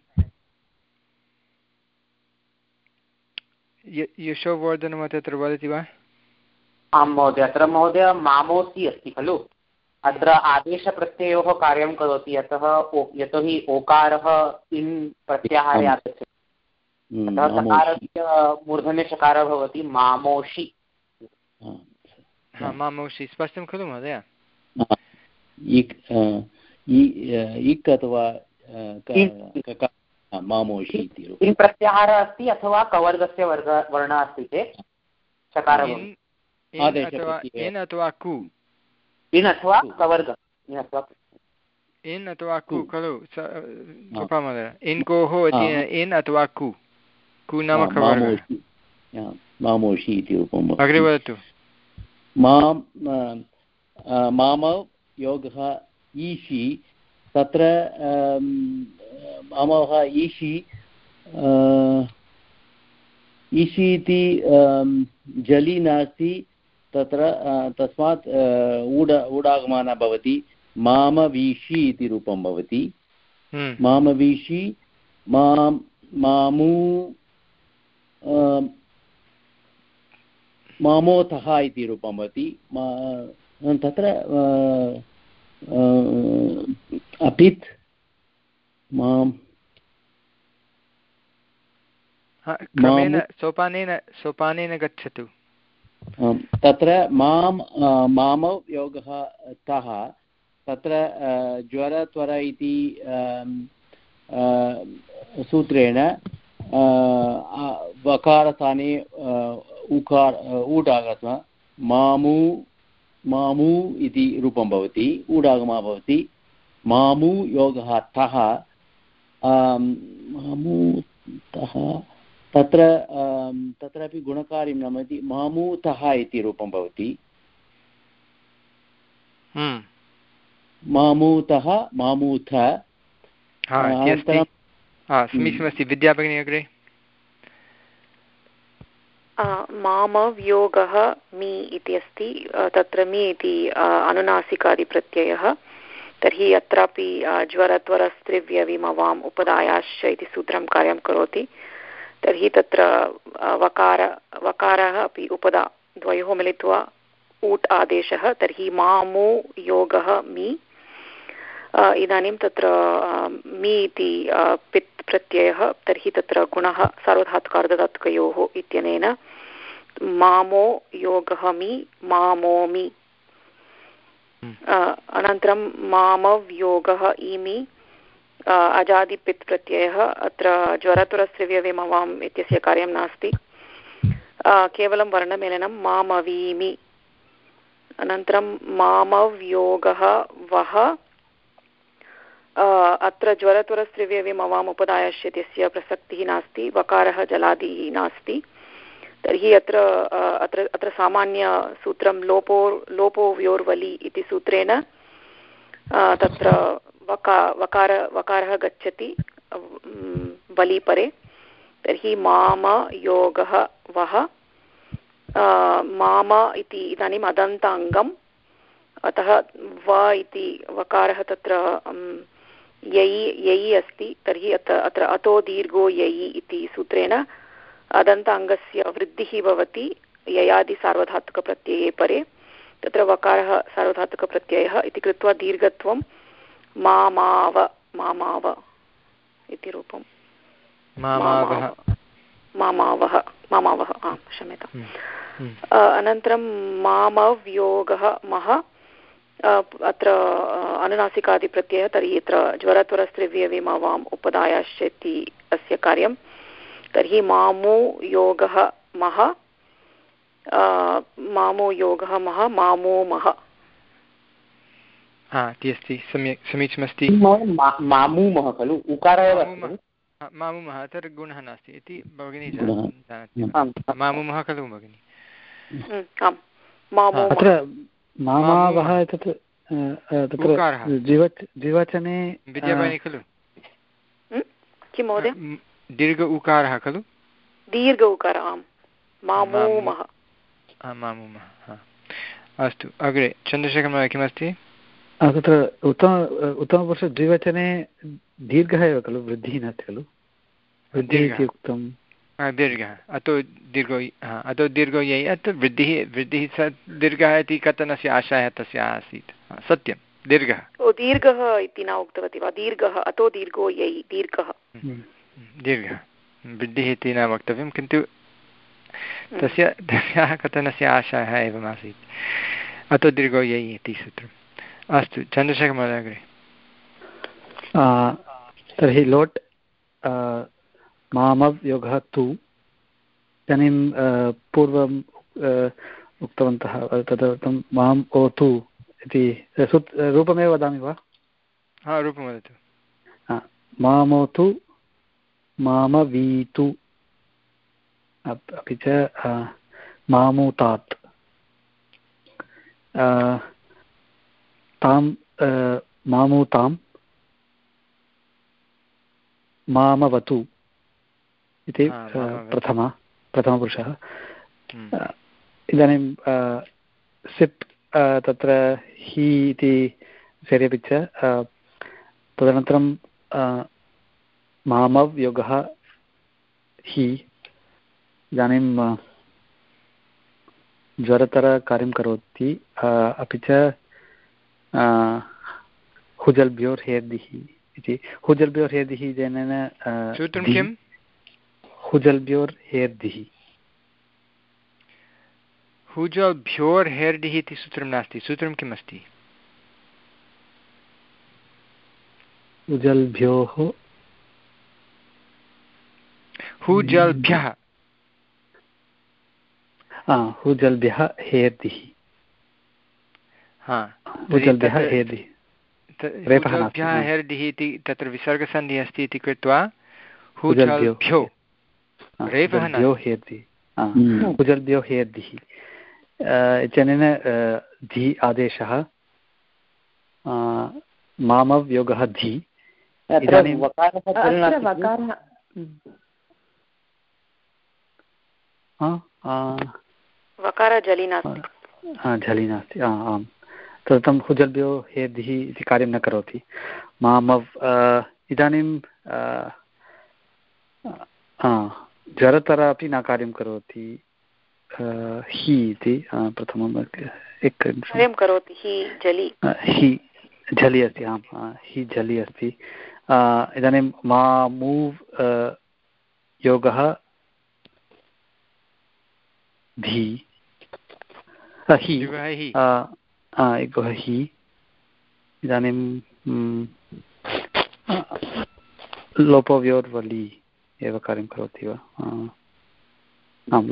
यशोवर्धनमहोदय तत्र वदति वा आं महोदय अत्र महोदय मामोसि अस्ति खलु अत्र आदेशप्रत्ययोः कार्यं करोति यतः यतोहि ओकारः इन् प्रत्याहारे आगच्छति अतः सकारस्य मूर्धन्यषकारः भवति मामोषि मामोषि स्पष्टं खलु महोदय इक् अथवा मामोषि इति इन् प्रत्याहारः अस्ति अथवा कवर्गस्य वर्ग वर्णः अस्ति चेत् चकारः इन् अथवा कु इन् अथवा कवर्ग इन् अथवा कु खलु महोदय इन् कोः इन् अथवा कु कु नाम कवर्गः मामोषि इति रूपम् अग्रे वदतु माम योगः ईशि तत्र मामवः ईशि ईशि इति जलि नास्ति तत्र तस्मात् ऊड ऊडागमनः भवति मामवीषि इति रूपं भवति मामवीषि मां मामू मामोतः इति रूपं भवति तत्र अपित् मां क्रमेण सोपानेन सोपानेन गच्छतु तत्र मां मामौ योगः तः तत्र ज्वरत्वर इति सूत्रेण वकारस्थाने उकार ऊडागमः मामू मामू इति रूपं भवति ऊडागमः भवति मामू योगः तः मामू तः तत्र तत्रापि गुणकार्यं नाम इति मामूतः इति रूपं भवति मामूतः मामूथ समीचीनमस्ति विद्याभगिनी अग्रे मामव्योगः मि इति अस्ति तत्र मि इति अनुनासिकादिप्रत्ययः तर्हि अत्रापि ज्वरत्वरस्त्रिव्यविमवाम् उपदायाश्च इति सूत्रं कार्यं करोति तर्हि तत्र वकार वकारः अपि उपदा द्वयोः मिलित्वा ऊट् आदेशः तर्हि मामो योगः मि इदानीं तत्र मि इति पित् प्रत्ययः तर्हि तत्र गुणः सार्वधातुकार्धधातुकयोः इत्यनेन मामो योगः मि मामोमि अनन्तरं मामव्योगः इमि अजादिपित् प्रत्ययः अत्र ज्वरतुरस्त्रिव्यविमवाम् इत्यस्य कार्यं नास्ति केवलं वर्णमेलनं मामवीमि अनन्तरं मामव्योगः वः अत्र ज्वरत्वरस्त्रिव्यवि मवाम् उपदायश्यत्यस्य प्रसक्तिः नास्ति, वकारः जलादिः नास्ति। तर्हि अत्र अत्र अत्र सामान्यसूत्रं लोपो लोपो व्योर्वलि इति सूत्रेण तत्र वका वकार वकारः गच्छति वलि परे। तर्हि माम योगः वः, माम इति इदानीम् अदन्ताङ्गम्, अतः व इति वकारः तत्र ययि ययि अस्ति। तर्हि अत्र अत्र अतो दीर्घो ययि इति सूत्रेण अदन्ताङ्गस्य वृद्धिः भवति ययादि सार्वधातुकप्रत्यये परे। तत्र वकारः सार्वधातुकप्रत्ययः इति कृत्वा दीर्घत्वं मामाव मामाव इति रूपं मामावः मामावः आं क्षम्यताम्। अनन्तरं मामव्योगः मः, अत्र अनुनासिकादिप्रत्ययः। तर्हि अत्र ज्वरत्वरस्त्रिव्यविमवाम् उपदायाश्चेति अस्य कार्यं। तर्हि मामो योगः मः, मामो योगः मः, मामो मः। हा इति अस्ति, सम्यक् समीचीनमस्ति। मामूमः खलु, उकारः मामुमः, तत्र गुणः नास्ति इति भगिनी जानाति। मामुमः खलु भगिनि? अत्र मामावः तत्र तत्र द्विवचने विद्यमाने खलु? किं महोदय? दीर्घ उकारः खलु? दीर्घ उकारः, आम्। मामूमः मामुमः। अस्तु, अग्रे चन्द्रशेखरमहोदय किमस्ति? तत्र उत्तम उत्तमपुरुष द्विवचने दीर्घः एव खलु, वृद्धिः नास्ति खलु? वृद्धिः इति उक्तं। दीर्घः, अतो दीर्घो, अतो दीर्घो यै, अत्र वृद्धिः वृद्धिः स दीर्घः इति कथनस्य आशयः तस्य आसीत्। सत्यं, दीर्घः। दीर्घः इति न उक्तवती वा? दीर्घः, अतो दीर्घो यै, दीर्घः दीर्घः, वृद्धिः इति न वक्तव्यं, किन्तु तस्य तस्याः कथनस्य आशयः एवम् आसीत्। अतो दीर्घो यै इति सूत्रम्। अस्तु, चन्द्रशेखरमहोदय अग्रे। तर्हि लोट् मामव्योगः तु, इदानीं पूर्वम् उक्तवन्तः तदर्थं माम् ओ तु इति रूपमेव वदामि वा? हा, रूपं वदतु। मामोतु मामवीतु, अपि च मामुतात्, तां मामुतां मामवतु इति प्रथमा प्रथमपुरुषः। इदानीं सिप् तत्र हि इति सर्यपि च तदनन्तरं मामव्योगः हि, इदानीं ज्वरतरकार्यं करोति, अपि च हुजल्भ्योर्हेर्दिः इति। हुजल्भ्योर्हेर्दिः इत्यनेन सूत्रं किं? हुजल्भ्योर्हेर्दिः। हुजल्भ्योर्हेर्दिः इति सूत्रं नास्ति। सूत्रं किम् अस्ति? हुजल्भ्योः हुजल्भ्यः हुजल्भ्यः हेर्दिः। हुजल्भ्यः हेर्दिः, हुजल्भ्यः हेर्दिः इति तत्र विसर्गसन्धिः अस्ति इति कृत्वा हुजल्भ्यो रेफः हेर्दिः, हुजल्भ्यो हेर्दिः इत्यनेन धि आदेशः, मामव्योगः धि। इदानीं वकारः झलि नास्ति, झलि नास्ति, आम्। तदर्थं हुजल्भ्यो हेर्दिः इति कार्यं न करोति। मामव्, इदानीं जरतर अपि न कार्यं करोति। हि इति प्रथमम् एकं करोति, हि झलि हि झलि अस्ति, आम्, हि झलि अस्ति। इदानीं मामूव् योगः धी, हि एकः हि। इदानीं लोपोव्योर्वलि एव कार्यं करोति वा? आं,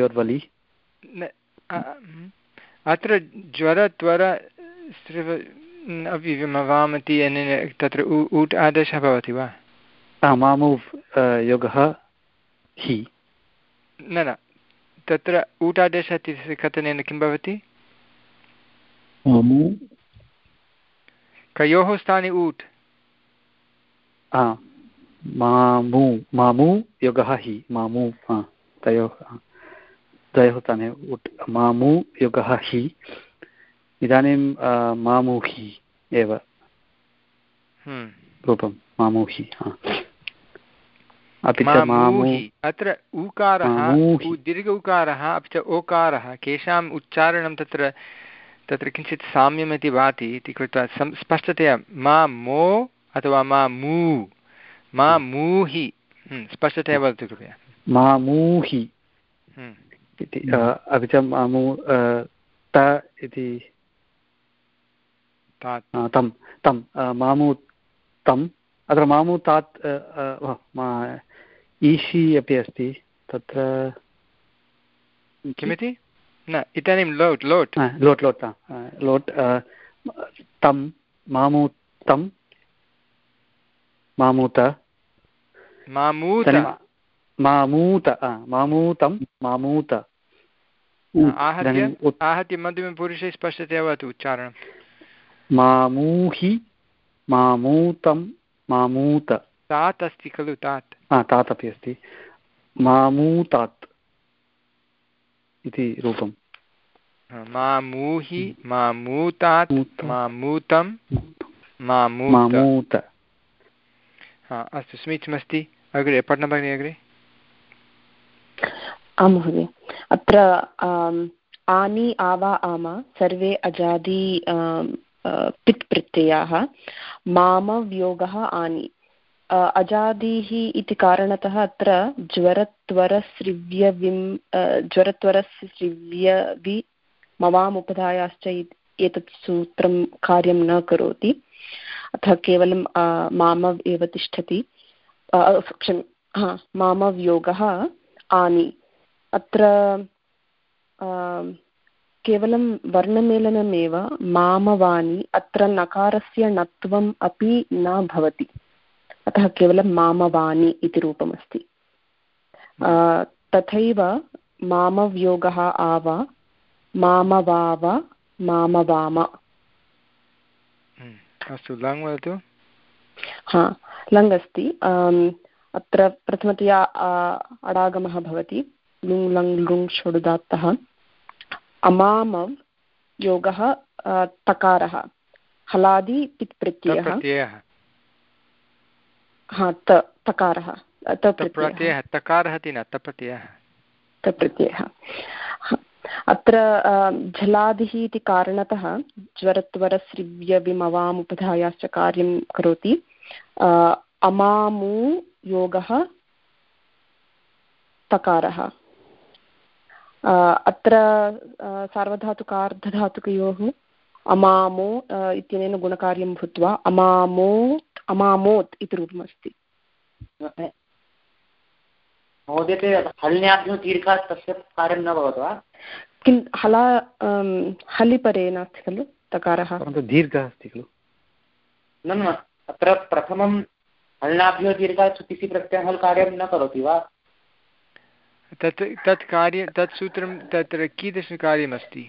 लोपोव्योर्वलि। अत्र ज्वर त्वर अविमवामति अनेन तत्र उ ऊट् आदेशः भवति वा? मामूव् योगः हि न न तत्र ऊट् आदेशः इति कथनेन किं भवति? कयोः स्थाने ऊट्? मामू मामू योगः हि मामू तयोः द्वयोः स्थाने ऊट् मामू योगः हि इदानीं मामूहि एव रूपं मामूहि अपि च मामूहि अत्र ऊकारः दीर्घ उकारः अपि च ओकारः केषाम् उच्चारणं तत्र तत्र किञ्चित् साम्यमिति भाति इति कृत्वा स्पष्टतया मा मो अथवा मा मू मा मूहि स्पष्टतया वदतु कृपया मामूहि इति अपि च मामू त इति तं तं मामू तम् अत्र मामू तात् ईशि अपि अस्ति तत्र किमिति न इदानीं लोट् लोट् लोट् लोट् लोट् तं मामू तं मामूत मामूत मामूत मामूतं मामूत आहत्य आहत्य मध्यमपुरुषे स्पष्टतया वदतु उच्चारणं मामूहि मामूतं मामूत तात् अस्ति खलु तात् तात् अपि अस्ति मामूतात् इति रूपं मामूहि मामूतात् मामूतं मामूत हा अस्तु समीचीनमस्ति। अग्रे पठनं भगिनि अग्रे। आं महोदय अत्र आनि आवा आमा सर्वे अजादि पित् प्रत्ययाः मामव्योगः आनि अजादिः इति कारणतः अत्र ज्वरत्वरस्रिव्यविं ज्वरत्वरस्रिव्यवि मवाम् उपधायाश्च एतत् सूत्रं कार्यं न करोति अतः केवलं मामव् एव तिष्ठति क्षम्य हा मामव्योगः आनि अत्र केवलं वर्णमेलनमेव मामवानि अत्र नकारस्य णत्वम् अपि न भवति अतः केवलं मामवानि इति रूपमस्ति। तथैव मामव्योगः आव मामवाव मामवाम। अस्तु लङ् वदतु। हा लङ् अस्ति अत्र प्रथमतया अडागमः भवति लुङ् लङ् लुङ् षडुदात्तः अमामव् योगः तकारः हलादि पित् प्रत्ययः हा त तकारः प्रत्ययः तकारः इति न तप्रत्ययः तप्रत्ययः अत्र झलादिः इति कारणतः ज्वरत्वरस्रिव्यविमवाम् उपधायाश्च कार्यं करोति अमामू योगः तकारः अत्र सार्वधातुकार्धधातुकयोः अमामो इत्यनेन गुणकार्यं भूत्वा अमामोत् अमामोत् इति रूपमस्ति। महोदय हल्याभ्यो दीर्घात् तस्य कार्यं न भवति वा? किं हला हलिपरे नास्ति खलु तकारः दीर्घः अस्ति खलु? न न अत्र प्रथमं हल्नाभ्यो दीर्घात् सुतिसि प्रत्ययः हल् कार्यं न करोति वा? तत् तत् कार्यं तत् सूत्रं तत्र कीदृशं कार्यमस्ति?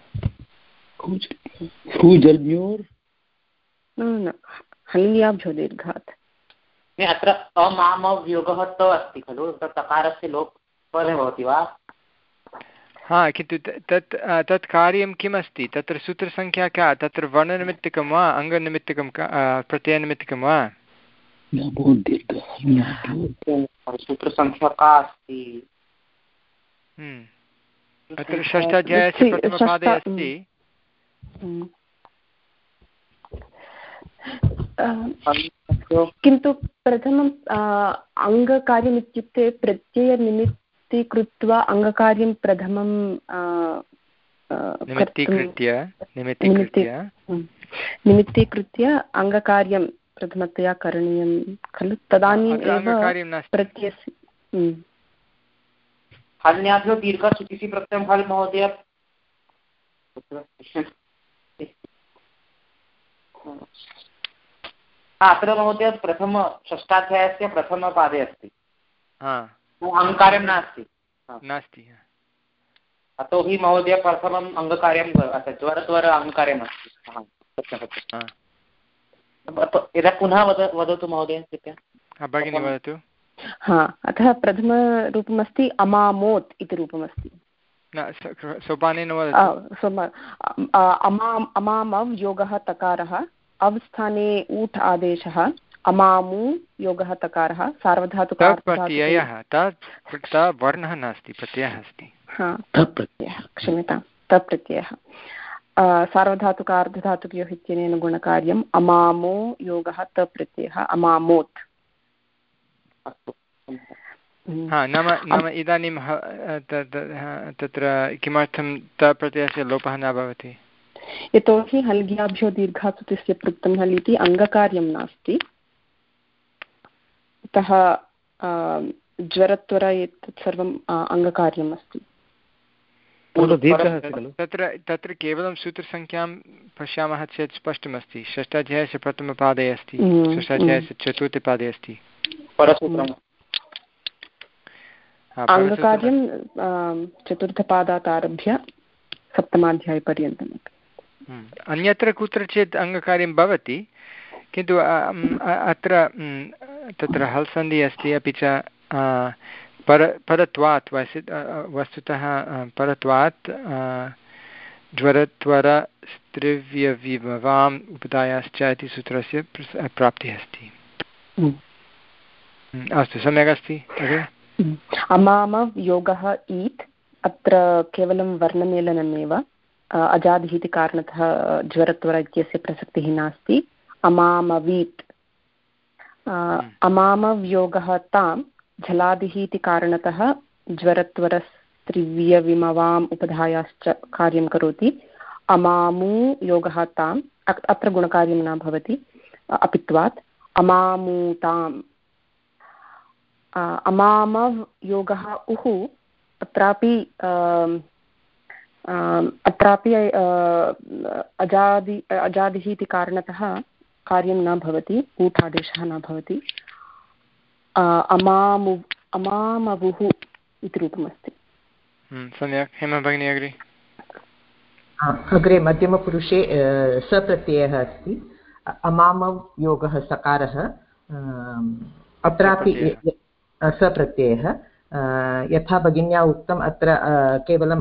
न हल्याभ्यो दीर्घात् अत्र अमामव्योगः त अस्ति खलु तकारस्य लोपः भवति वा? हा किन्तु तत् तत् कार्यं किमस्ति तत्र सूत्रसङ्ख्या का तत्र वर्णनिमित्तकं वा अङ्गनिमित्तकं प्रत्ययनिमित्तकं वा? सूत्रसङ्ख्या का अस्ति? अत्र षष्ठाध्यायस्य प्रथमपादे अस्ति। किन्तु प्रथमम् अङ्गकार्यम् इत्युक्ते प्रत्ययनिमित्तीकृत्वा अङ्गकार्यं प्रथमं निमित्तीकृत्य अङ्गकार्यं प्रथमतया करणीयं खलु तदानीम् एव प्रत्ययस्य हल्याभ्यो दीर्घ सुतिसि प्रत्ययं हल् महोदय अत्र महोदय प्रथम षष्ठाध्यायस्य प्रथमपादे अस्ति अङ्गकार्यं नास्ति नास्ति यतोहि महोदय प्रथमम् अङ्गकार्यं ज्वरद्वारा अङ्गकार्यम् अस्ति सत्यं सत्यं यदा पुनः वद वदतु महोदय कृपया भगिनी वदतु हा अतः प्रथमरूपमस्ति अमामोत् इति रूपमस्ति सोपानेन अमामव् योगः तकारः अव् स्थाने ऊट् आदेशः अमामु योगः तकारः सार्वधातुकप्रत्ययः वर्णः नास्ति प्रत्ययः अस्ति क्षम्यतां तप्रत्ययः सार्वधातुकार्धधातुकयोः इत्यनेन गुणकार्यम् अमामो योगः तप्रत्ययः अमामोत् नाम नाम इदानीं तत्र किमर्थं तप्रत्ययस्य लोपः न भवति यतोहि हल्ग्याभ्यो दीर्घासुतस्य पृक्तं हल् इति अङ्गकार्यं नास्ति अतः ज्वरत्वर एतत् सर्वम् अङ्गकार्यम् अस्ति तत्र तत्र केवलं सूत्रसङ्ख्यां पश्यामः चेत् स्पष्टमस्ति षष्ठाध्यायस्य प्रथमपादे अस्ति षष्ठाध्यायस्य चतुर्थे पादे अस्ति अङ्गकार्यं चतुर्थपादात् आरभ्य सप्तमाध्यायपर्यन्तम् अन्यत्र कुत्रचित् अङ्गकार्यं भवति किन्तु अत्र तत्र हल् सन्धिः अस्ति अपि च पर परत्वात् वस्तुतः परत्वात् ज्वरत्वर स्त्रिव्यविभवाम् उपदायाश्च इति सूत्रस्य प्राप्तिः अस्ति अस्तु सम्यक् अस्ति अमामव् योगः ईत् अत्र केवलं वर्णमेलनमेव अजादिः इति कारणतः ज्वरत्वर इत्यस्य प्रसक्तिः नास्ति अमामवीत् अमामव् योगः तां झलादिः इति कारणतः ज्वरत्वरस्त्रिव्यविमवाम् उपधायाश्च कार्यं करोति अमामू योगः ताम् अत्र गुणकार्यं न भवति अपित्वात् अमामूताम् अमामव् योगः उः अत्रापि अत्रापि अजादि अजादिः इति कारणतः कार्यं न भवति ऊठादेशः न भवति अमामु अमामवुः इति रूपमस्ति सम्यक् हेमा भगिनी अग्रे अग्रे मध्यमपुरुषे सप्रत्ययः अस्ति अमामव् योगः सकारः अत्रापि सप्रत्ययः यथा भगिन्या उक्तम् अत्र केवलं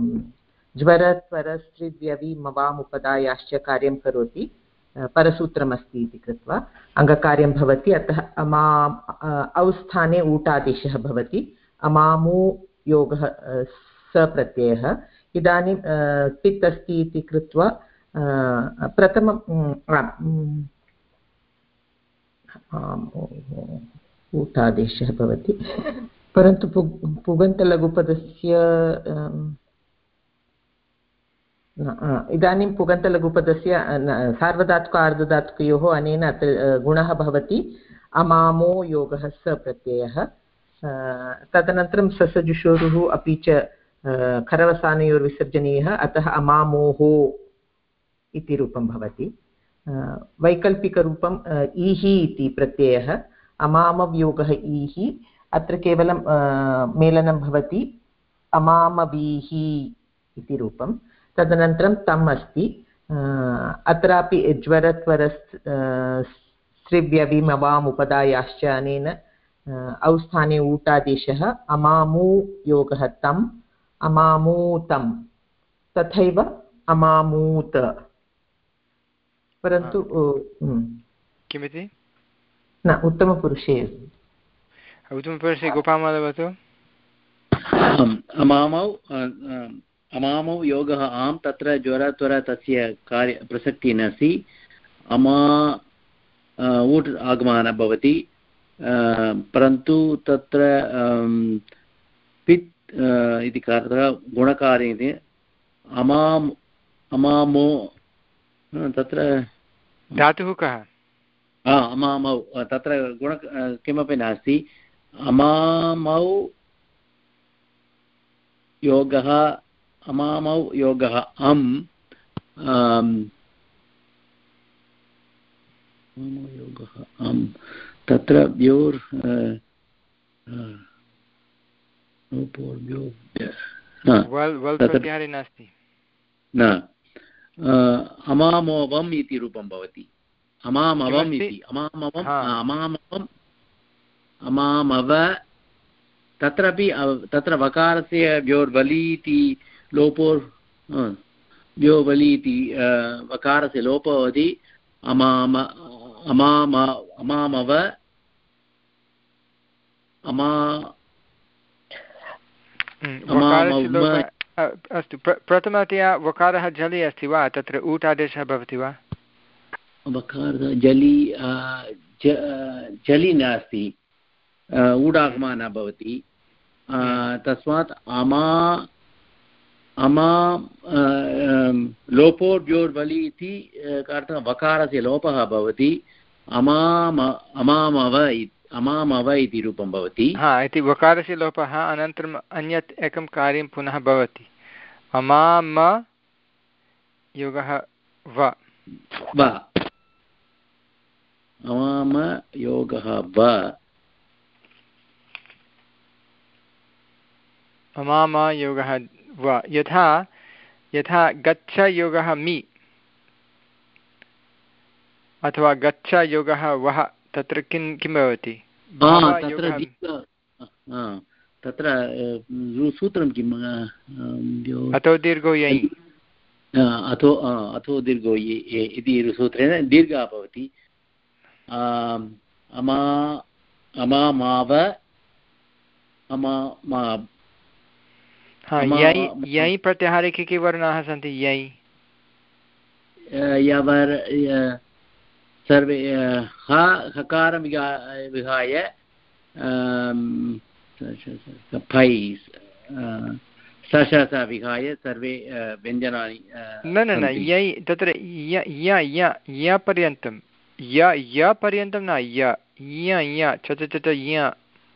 ज्वरत्वरस्त्रिव्यविमवाम् उपदायाश्च कार्यं करोति परसूत्रमस्ति इति कृत्वा अङ्गकार्यं भवति अतः अमा औ स्थाने ऊटादेशः भवति अमामू योगः सप्रत्ययः इदानीं तित् अस्ति इति कृत्वा प्रथमं ऊटादेशः भवति परन्तु पुगन्तलघुपदस्य इदानीं पुगन्तलघुपदस्य सार्वधातुक आर्धधातुकयोः अनेन अत्र गुणः भवति अमामो योगः सप्रत्ययः तदनन्तरं ससजुषोरुः अपि च खरवसानयोर्विसर्जनीयः अतः अमामोः इति रूपं भवति वैकल्पिकरूपम् ईहि इति प्रत्ययः अमामव्योगः ईहि अत्र केवलं मेलनं भवति अमामवीः इति रूपं तदनन्तरं तम् अस्ति अत्रापि ज्वरत्वरस्त्रिव्यविमवाम् उपदायाश्च अनेन औस्थाने ऊटादेशः अमामू योगः तम् अमामूतं तथैव अमामूत परन्तु किमिति न उत्तमपुरुषे उत्तमपुरुषे गोपामा वदतु अमामौ अमामौ योगः आम् तत्र ज्वरत्वर तस्य कार्य प्रसक्तिः नास्ति अमा ऊट् आगमनं भवति परन्तु तत्र पित् इति कारणतः गुणकार्ये अमाम् अमामो तत्र धातुः कः अमामौ तत्र गुण किमपि नास्ति अमामौ योगः अमामौ योगः अम् योगः आम् तत्र व्योर् नास्ति न अमामोवम् इति रूपं भवति अमामवम् इति अमामवम् अमामवम् अमामव तत्रापि तत्र वकारस्य व्योर्बलि इति लोपोर् व्योबलि इति वकारस्य लोपो भवति अमाम अमाम अमामव अमा अस्तु प्रथमतया वकारः जलि अस्ति वा तत्र ऊट् आदेशः भवति वा वकारः जलि जलि नास्ति ऊडागमः न भवति तस्मात् अमा अमा लोपोर्व्योर्बलि इति कारणतः वकारस्य लोपः भवति अमाम अमामव अमामव इति रूपं भवति हा इति वकारस्य लोपः अनन्तरम् अन्यत् एकं कार्यं पुनः भवति अमाम योगः व अमाम योगः व अमाम योगः व यथा यथा गच्छ योगः मि अथवा गच्छ योगः वः तत्र किं किं भवति तत्र सूत्रं किम् अतो दीर्घो यै अथो अथो दीर्घो इति सूत्रेण दीर्घः भवति अमा अमामाव अमा यै प्रत्याहारे के के वर्णाः सन्ति यै यवर् सर्वे ह हकारं विहाय फै स विहाय सर्वे व्यञ्जनानि न न न यै तत्र य य य पर्यन्तं य य पर्यन्तं न य य य च च च य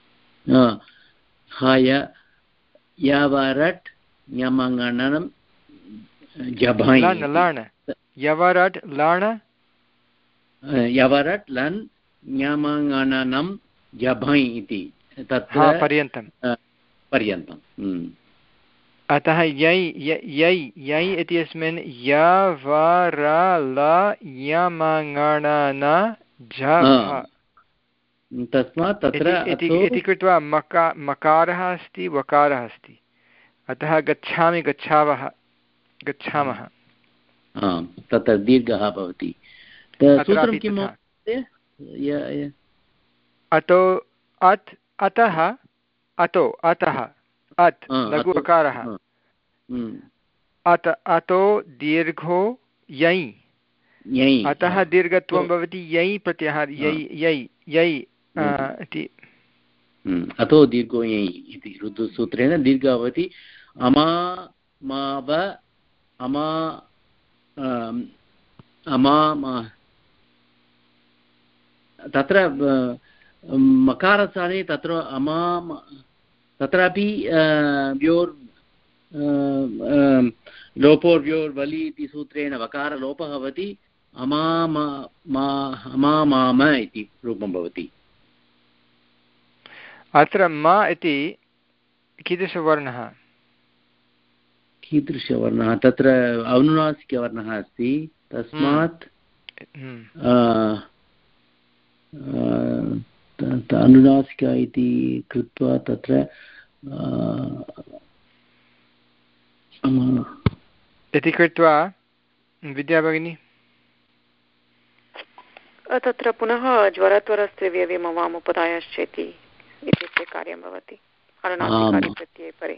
हाय यवरट् यमङ्गणनं जभै लण यवरट् लण यवरट् लन् ञमङ्गणनं जभै इति तत्र पर्यन्तं पर्यन्तम् अतः यै यै यै इत्यस्मिन् यवर ल यमङ्गणन झ तस्मात् तत्र इति कृत्वा मका मकारः अस्ति वकारः अस्ति अतः गच्छामि गच्छावः गच्छामः तत्र दीर्घः भवति सूत्रं किम् अतो अत् अतः अतो अतः अत् लघु अकारः अत अतो दीर्घो यै अतः दीर्घत्वं भवति यै प्रत्याहार यै यै यै इति अतो दीर्घो यै इति सूत्रेण दीर्घः भवति अमा माव अमा अमा तत्र मकारस्थाने तत्र अमा तत्रापि व्योर् लोपोर्व्योर्बलि इति सूत्रेण वकारलोपः भवति अमाम अमामाम इति रूपं भवति अत्र म इति कीदृशवर्णः कीदृशवर्णः तत्र अनुनासिकवर्णः अस्ति तस्मात् अनुनासिक इति कृत्वा तत्र इति कृत्वा विद्या भगिनी तत्र पुनः ज्वरत्वरस्य व्यवमवामुपदायश्चेति इत्यस्य कार्यं भवति अनुनासिकादिप्रत्यये परे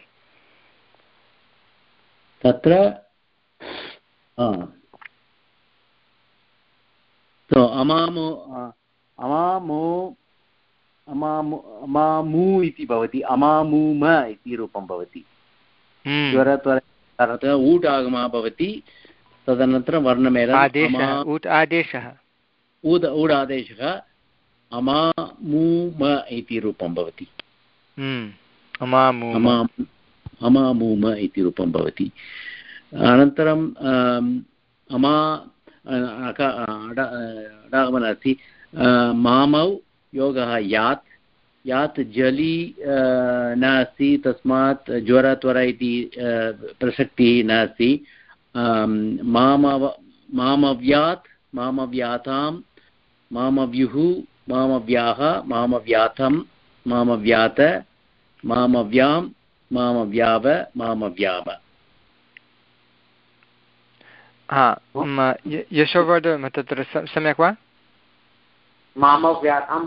तत्र अमामो अमामो अमामु अमामु इति भवति अमामुम इति रूपं भवति ज्वरत्वर ऊट् आगमः भवति तदनन्तरं वर्णमेलनम् ऊट् आदेशः ऊद ऊड् आदेशः अमामुम इति रूपं भवति अमामुम इति रूपं भवति अनन्तरं अमा अडागमन अस्ति मामौ योगः यात् यात् जली नास्ति तस्मात् ज्वरत्वर इति प्रसक्तिः नास्ति मामव मामव्यात् मामव्यातां मामव्युः मामव्याः मामव्यातं मामव्यात मामव्यां मामव्याव मामव्याव। हा यशोवर्धन तत्र सम्यक् वा? मामव्यात्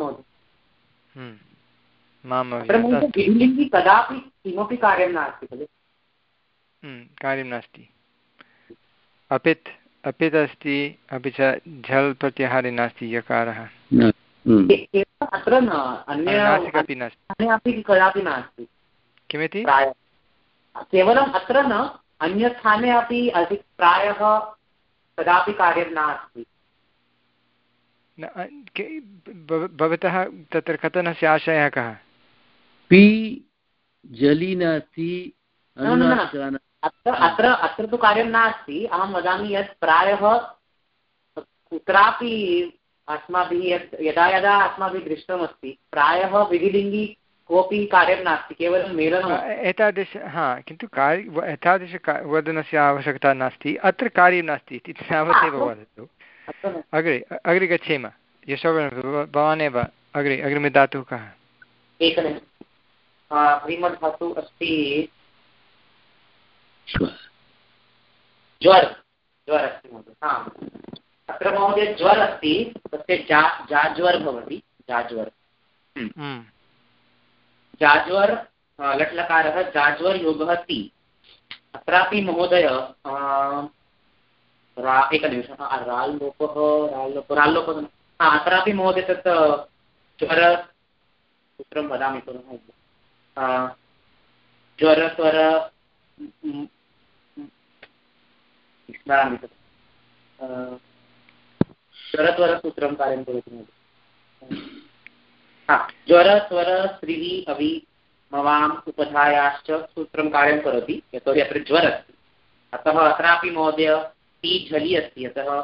विधिलिङ्गि कदापि किमपि कार्यं नास्ति खलु? कार्यं नास्ति। अपित् अपित् अस्ति अपि च झल् प्रत्याहारे नास्ति यकारः। अत्र न अन्यपि नास्ति कदापि नास्ति। किमिति? केवलम् अत्र न अन्यस्थाने अपि अधिक प्रायः कदापि कार्यं नास्ति। भवतः तत्र कथनस्य आशयः कः? पि जली नास्ति अत्र अत्र अत्र तु कार्यं नास्ति। अहं वदामि यत् प्रायः कुत्रापि अस्माभिः यत् यदा यदा अस्माभिः दृष्टमस्ति प्रायः विधिलिङ्गि कोऽपि कार्यं नास्ति, केवलं मेलनम्। एतादृश हा किन्तु कार्य एतादृश वदनस्य आवश्यकता नास्ति, अत्र कार्यं नास्ति इति तावदेव वदतु। अग्रे अग्रे गच्छेम। यशोवर्धन भवान् एव अग्रे अग्रिमे धातुः कः? एकनिमिषम्। अग्रिमधातुः अस्ति ज्वर्। ज्वर् अस्ति महोदय। हा अत्र महोदय ज्वर् अस्ति, तस्य जा जाज्वर् भवति। जाज्वर् जाज्वर् लट्लकारः जाज्वर् योगः ति। अत्रापि महोदय एकनिमिषम् राल्लोपः राल्लोपः राल्लोपः अत्रापि महोदय तत् ज्वर सूत्रं वदामि पुनः। ज्वरस्वर स्मरामि तत् ज्वरस्वरसूत्रं कार्यं करोति। ज्वरस्वर स्त्रिः अवि मवाम् उपधायाश्च सूत्रं कार्यं करोति, यतोहि अत्र ज्वर अस्ति। अतः अत्रापि महोदय ति झलि अस्ति, अतः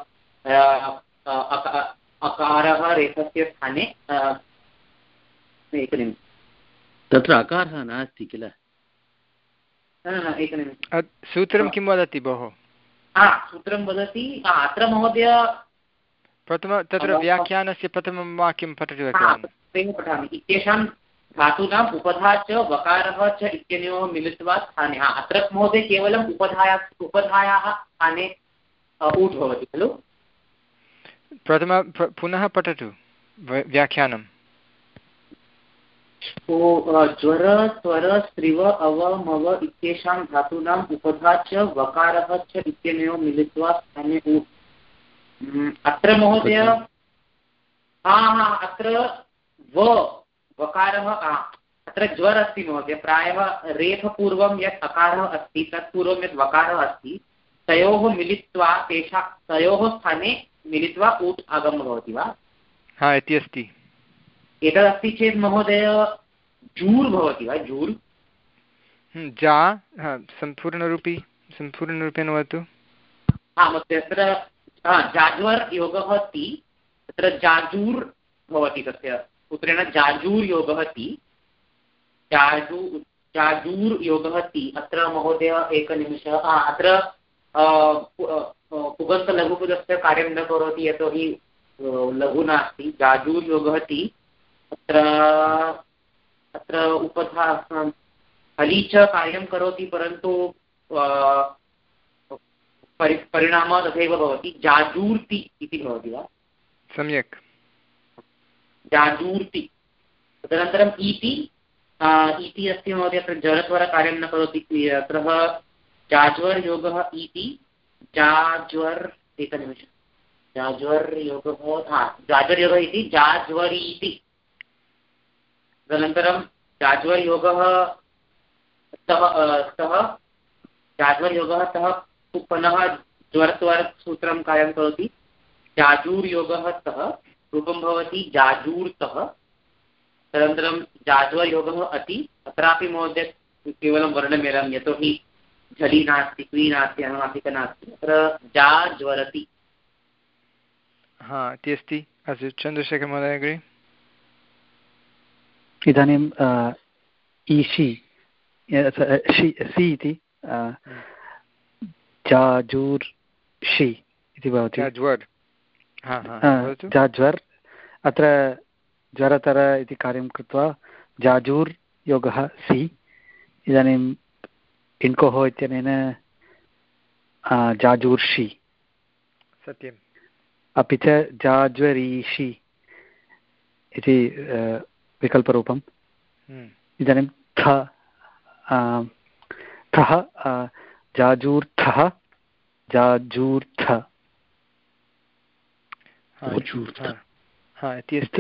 अकारः रेफस्य स्थाने। एकनिमिषम् तत्र अकारः नास्ति किल? एकनिमिषम् सूत्रं किं वदति भोः? हा सूत्रं वदति अत्र महोदय प्रथम तत्र व्याख्यानस्य प्रथमं वाक्यं पठतु। पठामि। इत्येषां धातूनाम् उपधा च वकारः च इत्यनयोः मिलित्वा स्थाने। हा अत्र महोदय केवलम् उपधाया उपधायाः स्थाने ऊट् भवति खलु? प्रथम पुनः पठतु व्याख्यानं। ज्वर स्वर स्त्रिव अव मव इत्येषां धातूनाम् उपधा च वकारः च इत्यनयोः मिलित्वा स्थाने ऊट्। अत्र महोदय हा हा अत्र व वकारः अत्र ज्वर अस्ति महोदय। प्रायः रेफपूर्वं यत् अकारः अस्ति तत्पूर्वं यत् वकारः अस्ति तयोः मिलित्वा तेषां तयोः स्थाने मिलित्वा ऊट् आगमः भवति वा? हा इति अस्ति। एतदस्ति चेत् महोदय जूर् भवति वा? जूर् जा सम्पूर्णरूपी सम्पूर्णरूपेण वदतु। हा महोदय अत्र जाज्वर् योगः ति, तत्र जाजूर् भवति। तस्य सूत्रेण जाजूर् योगः ति जाजू जाजूर् योगः ति। अत्र महोदय एकनिमिषः अत्र पुगन्तलघुपदस्य कार्यं न करोति, यतोहि लघु नास्ति। जाजूर् योगः ति। अत्र अत्र उपधा हलि च कार्यं करोति, परन्तु परि परिणामः तथैव भवति। जाजूर्ति इति भवति वा? सम्यक् जाजूर्ति। तदनन्तरम् इति इति अस्ति महोदय। अत्र जरस्वर कार्यं न करोति। अत्र जाज्वर् योगः इति जाज्वर् एकनिमिषं जाज्वर् योगः हा जाज्वर् योगः इति जाज्वरि इति। तदनन्तरं जाज्वर् योगः सः सः जाज्वर् योगः सः पुनः ज्वर्स्वर सूत्रं कार्यं करोति। जाजूर् योगः सः रूपं भवति जाजूर्तः। तदनन्तरं जाज्वर् योगः अति। अत्रापि महोदय केवलं वर्णमेलनं, यतोहि झलि नास्ति, क्वी नास्ति, अनुनासिक नास्ति। अत्र जाज्वरति हा इति अस्ति। अस्तु चन्द्रशेखरमहोदय अग्रे। इदानीम् ईशि सि इति जाजूर् शि इति भवति। जाज्वर् अत्र ज्वरतर इति कार्यं कृत्वा जाजूर् योगः सि। इदानीम् इन्कोः इत्यनेन जाजूर्षि सत्यम्। अपि च जाज्वरीषि इति विकल्परूपम्। इदानीं थ थः जाजूर्थः जाजूर्थ इति अस्ति।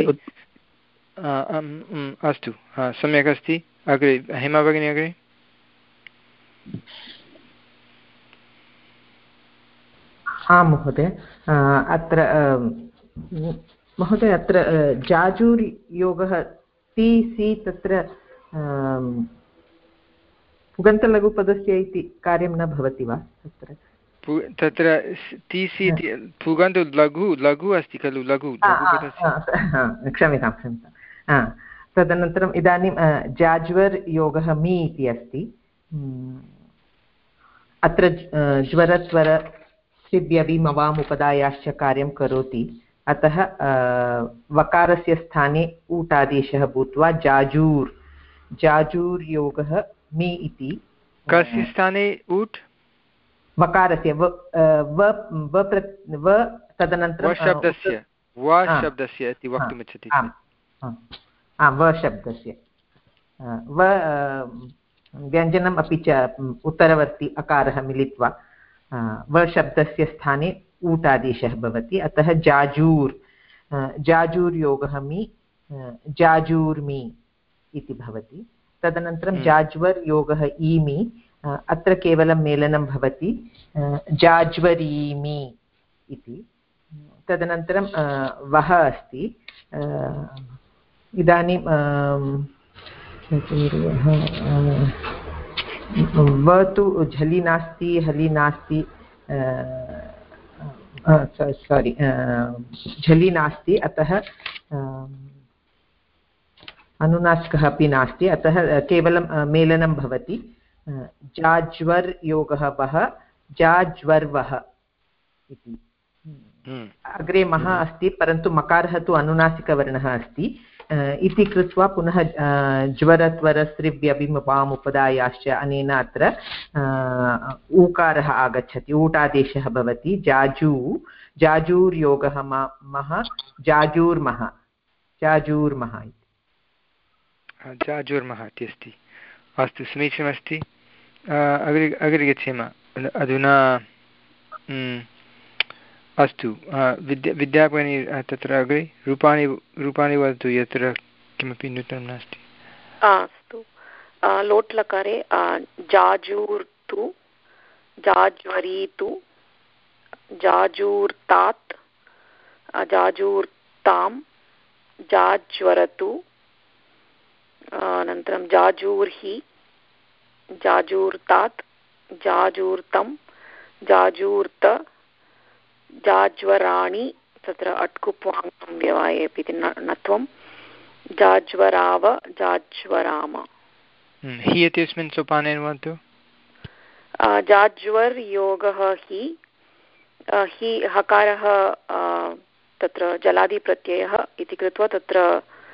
अस्तु सम्यक् अस्ति। अग्रे हेमा भगिनी अग्रे। आं महोदय अत्र महोदय अत्र जाजूर् योगः ति सि तत्र पुगन्तलघुपदस्य इति कार्यं न भवति वा तत्र? तत्र ति सि इति पुगन्तु लघु लघु अस्ति खलु लघु लघुपदस्य। क्षम्यतां क्षम्यतां। तदनन्तरम् इदानीं जाज्वर् योगः मि इति अस्ति। अत्र ज्वरत्वर सिव्यविमवाम् उपदायाश्च कार्यं करोति। अतः वकारस्य स्थाने ऊटादेशः भूत्वा जाजूर् जाजूर् योगः मि इति। कस्य स्थाने ऊट्? वकारस्य व व तदनन्तरं शब्दस्य व शब्दस्य इति वक्तुमिच्छति। व शब्दस्य व व्यञ्जनम् अपि च उत्तरवर्ति अकारः मिलित्वा व शब्दस्य स्थाने ऊटादेशः भवति। अतः जाजूर् जाजूर् योगः मि जाजूर्मि इति भवति। तदनन्तरं जाज्वर् योगः ईमि अत्र केवलं मेलनं भवति जाज्वरीमि इति। तदनन्तरं वः अस्ति। इदानीं व तु झलि नास्ति हलि नास्ति सारि झलि नास्ति अतः अनुनासिकः अपि नास्ति अतः केवलं मेलनं भवति जाज्वर् योगः वः जाज्वर्वः इति। अग्रे मः अस्ति परन्तु मकारः तु अनुनासिकवर्णः अस्ति इति कृत्वा पुनः ज्वरत्वरस्त्रिव्यभिमपाम् उपदायाश्च अनेन अत्र ऊकारः आगच्छति ऊटादेशः भवति जाजू जाजूर्योगः मः जाजूर्मः जाजूर्मः इति जाजूर्मः इति अस्ति। अस्तु समीचीनमस्ति। अग्रे अग्रे गच्छेम अधुना। अस्तु विद्या विद्यापनि तत्र अग्रे रूपाणि रूपाणि वदतु यत्र किमपि नूतनं नास्ति। अस्तु लोट्लकारे जाजूर्तु जाज्वरीतु जाजूर्तात् जाजूर्तां जाज्वरतु अनन्तरं जाजूर्हि जाजूर्तात् जाजूर्तं जाजूर्त जाज्वराणि तत्र अट्कुप्वाङ्गं व्यवाये अपि नत्वं जाज्वराव जाज्वराम। हि इत्यस्मिन् सोपाने वदतु। जाज्वर् योगः हि हि हकारः तत्र जलादिप्रत्ययः इति कृत्वा तत्र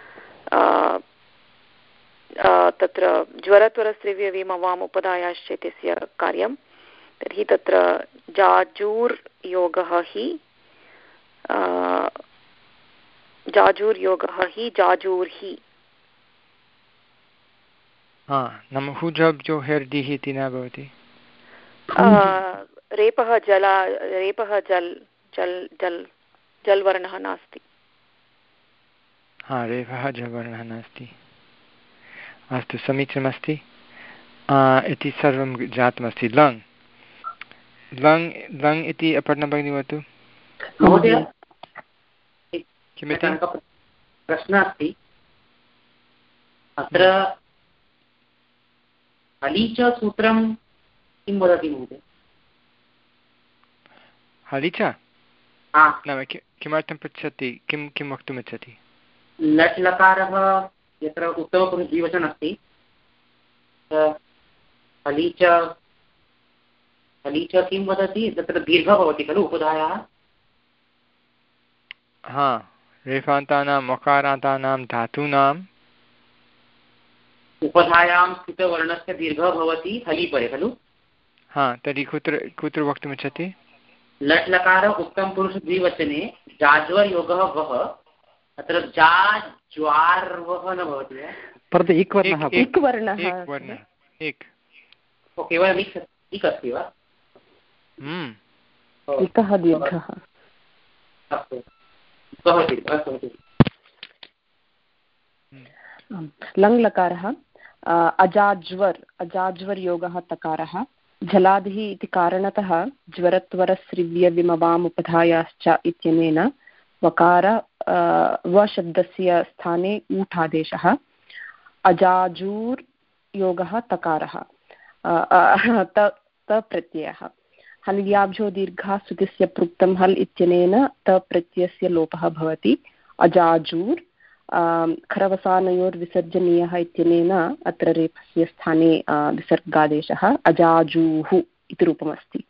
तत्र ज्वरत्वरस्त्रिव्यविमवाम् उपदायाश्च इत्यस्य कार्यं। तर्हि तत्र जाजूर् योगः हि जाजूर् योगः हि जाजूर्हि। नाम हु जब् जो हेर्दिः इति न भवति। रेपः जला रेपः जल् जल् जल् जल् वर्णः नास्ति। हा रेपः जल् वर्णः नास्ति। अस्तु समीचीनमस्ति। इति सर्वं जातमस्ति। लङ् लङ् लङ् इति अपठनं भगिनी वदतु। किमिति प्रश्नः अस्ति अत्र हलि च सूत्रं किं वदति महोदय? हलि च नाम किमर्थं पृच्छति, किं किं वक्तुमिच्छति? लट् लकारः यत्र उत्तमपुरुषद्विवचनम् अस्ति, हली च हली च किं वदति, तत्र दीर्घः भवति खलु उपधायाः? हा, रेफान्तानां मकारान्तानां धातूनाम् उपधायां स्थितवर्णस्य दीर्घः भवति हली परे खलु? हा, तर्हि कुत्र कुत्र वक्तुमिच्छति? लट् लकार उत्तमपुरुषद्विवचने जाज्वयोगः वः, अत्र जाज्वार्वः न भवति वा? परन्तु इक् वर्णः इक् वर्णः इक् केवलम् इक् इक् अस्ति वा? इकः दीर्घः। लङ् लकारः अजाज्वर् अजाज्वर् योगः तकारः झलादिः इति कारणतः ज्वरत्वरस्रिव्यविमवाम् उपधायाश्च इत्यनेन वकार वशब्दस्य स्थाने ऊठादेशः अजाजूर् योगः तकारः त प्रत्ययः हल्याभ्यो दीर्घः स्तुतिस्य पृक्तं हल् इत्यनेन त प्रत्ययस्य लोपः भवति अजाजूर् खरवसानयोर्विसर्जनीयः इत्यनेन अत्र रेफस्य स्थाने विसर्गादेशः अजाजूः इति रूपमस्ति।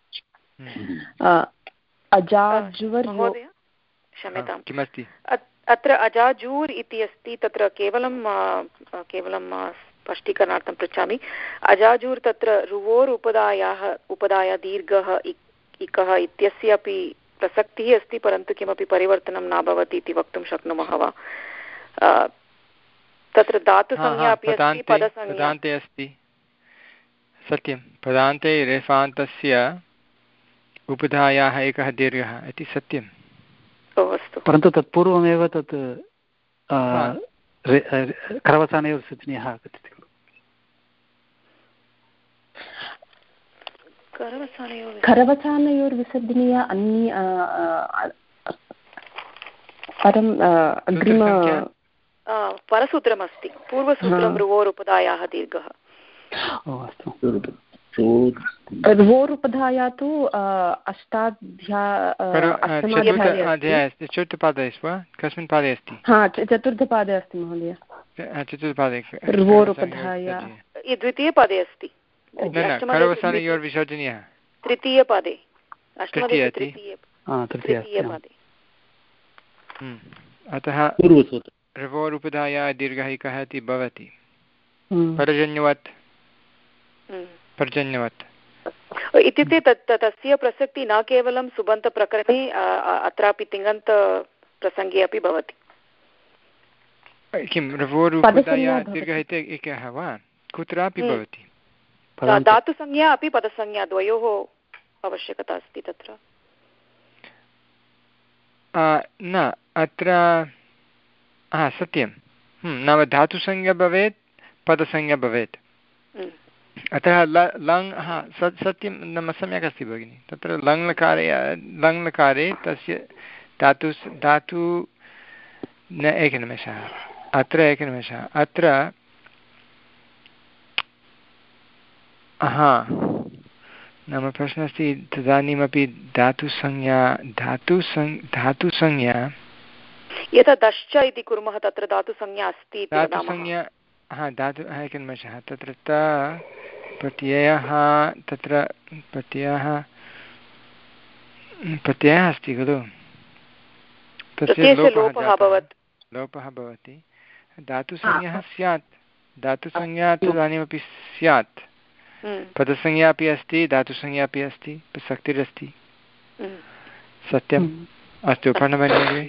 अजाजुवर् क्षम्यताम्, किमस्ति अत्र अजाजूर् इति अस्ति, तत्र केवलं केवलं स्पष्टीकरणार्थं पृच्छामि। अजाजूर् तत्र रुवोर् उपदायाः उपदाय दीर्घः इकः इत्यस्य अपि प्रसक्तिः अस्ति, परन्तु किमपि परिवर्तनं न भवति इति वक्तुं शक्नुमः वा? तत्र धातुसंज्ञा अपि अस्ति, पदसंज्ञा अस्ति। सत्यं, पदान्ते रेफान्तस्य उपधायाः एकः दीर्घः इति सत्यम्। अस्तु, परन्तु तत्पूर्वमेव तत् करवसानयोः सूचनीयः आगच्छति खलु। करवसानयोर्विसर्जनीय अन्य परम् अग्रिम परसूत्रमस्ति, पूर्वसूत्रं रुवोरुपधायाः दीर्घः। रुवोरुपधाया तु अष्टाध्याय चतुर्थपादे अस्ति वा? कस्मिन् पादे अस्ति? हा, चतुर्थपादे अस्ति महोदय। चतुर्थपादे रुवोरुपधाया द्वितीयपादे अस्ति, करवसानयोर्विसर्जनीयः तृतीयपादे, तृतीयपादे। अतः रुवोरुपधाया दीर्घः इकः इति भवति परजन्यवत् पर्जन्यवत् इत्युक्ते तत् तस्य प्रसक्तिः न केवलं सुबन्तप्रकरणे, अत्रापि तिङन्तप्रसङ्गे अपि भवति। किं रुवोरुपधाया दीर्घः इति एकः वा? कुत्रापि भवति। धातुसंज्ञा अपि पदसंज्ञा द्वयोः आवश्यकता अस्ति तत्र। न, अत्र हा सत्यं, नाम धातुसंज्ञा भवेत्, पदसंज्ञा भवेत्। अतः ल लङ् हा सत्यं, नाम सम्यक् अस्ति भगिनि। तत्र लङ्लकारे लङ्लकारे तस्य धातु धातु न एकनिमेषः अत्र एकनिमेषः अत्र हा नाम प्रश्नः अस्ति तदानीमपि धातुसंज्ञा धातुसंज्ञा धातुसंज्ञा यथा दश्च इति कुर्मः तत्र धातुसंज्ञा अस्ति। धातुसंज्ञा हा धातु एकनिमेषः तत्र त प्रत्ययः तत्र प्रत्ययः प्रत्ययः अस्ति खलु, तस्य लोपः लोपः भवति। धातुसंज्ञा स्यात्, धातुसंज्ञा तदानीमपि स्यात्, पदसंज्ञा अपि अस्ति, धातुसंज्ञा अपि अस्ति, प्रसक्तिरस्ति। सत्यम्। अस्तु, प्रणवन्ये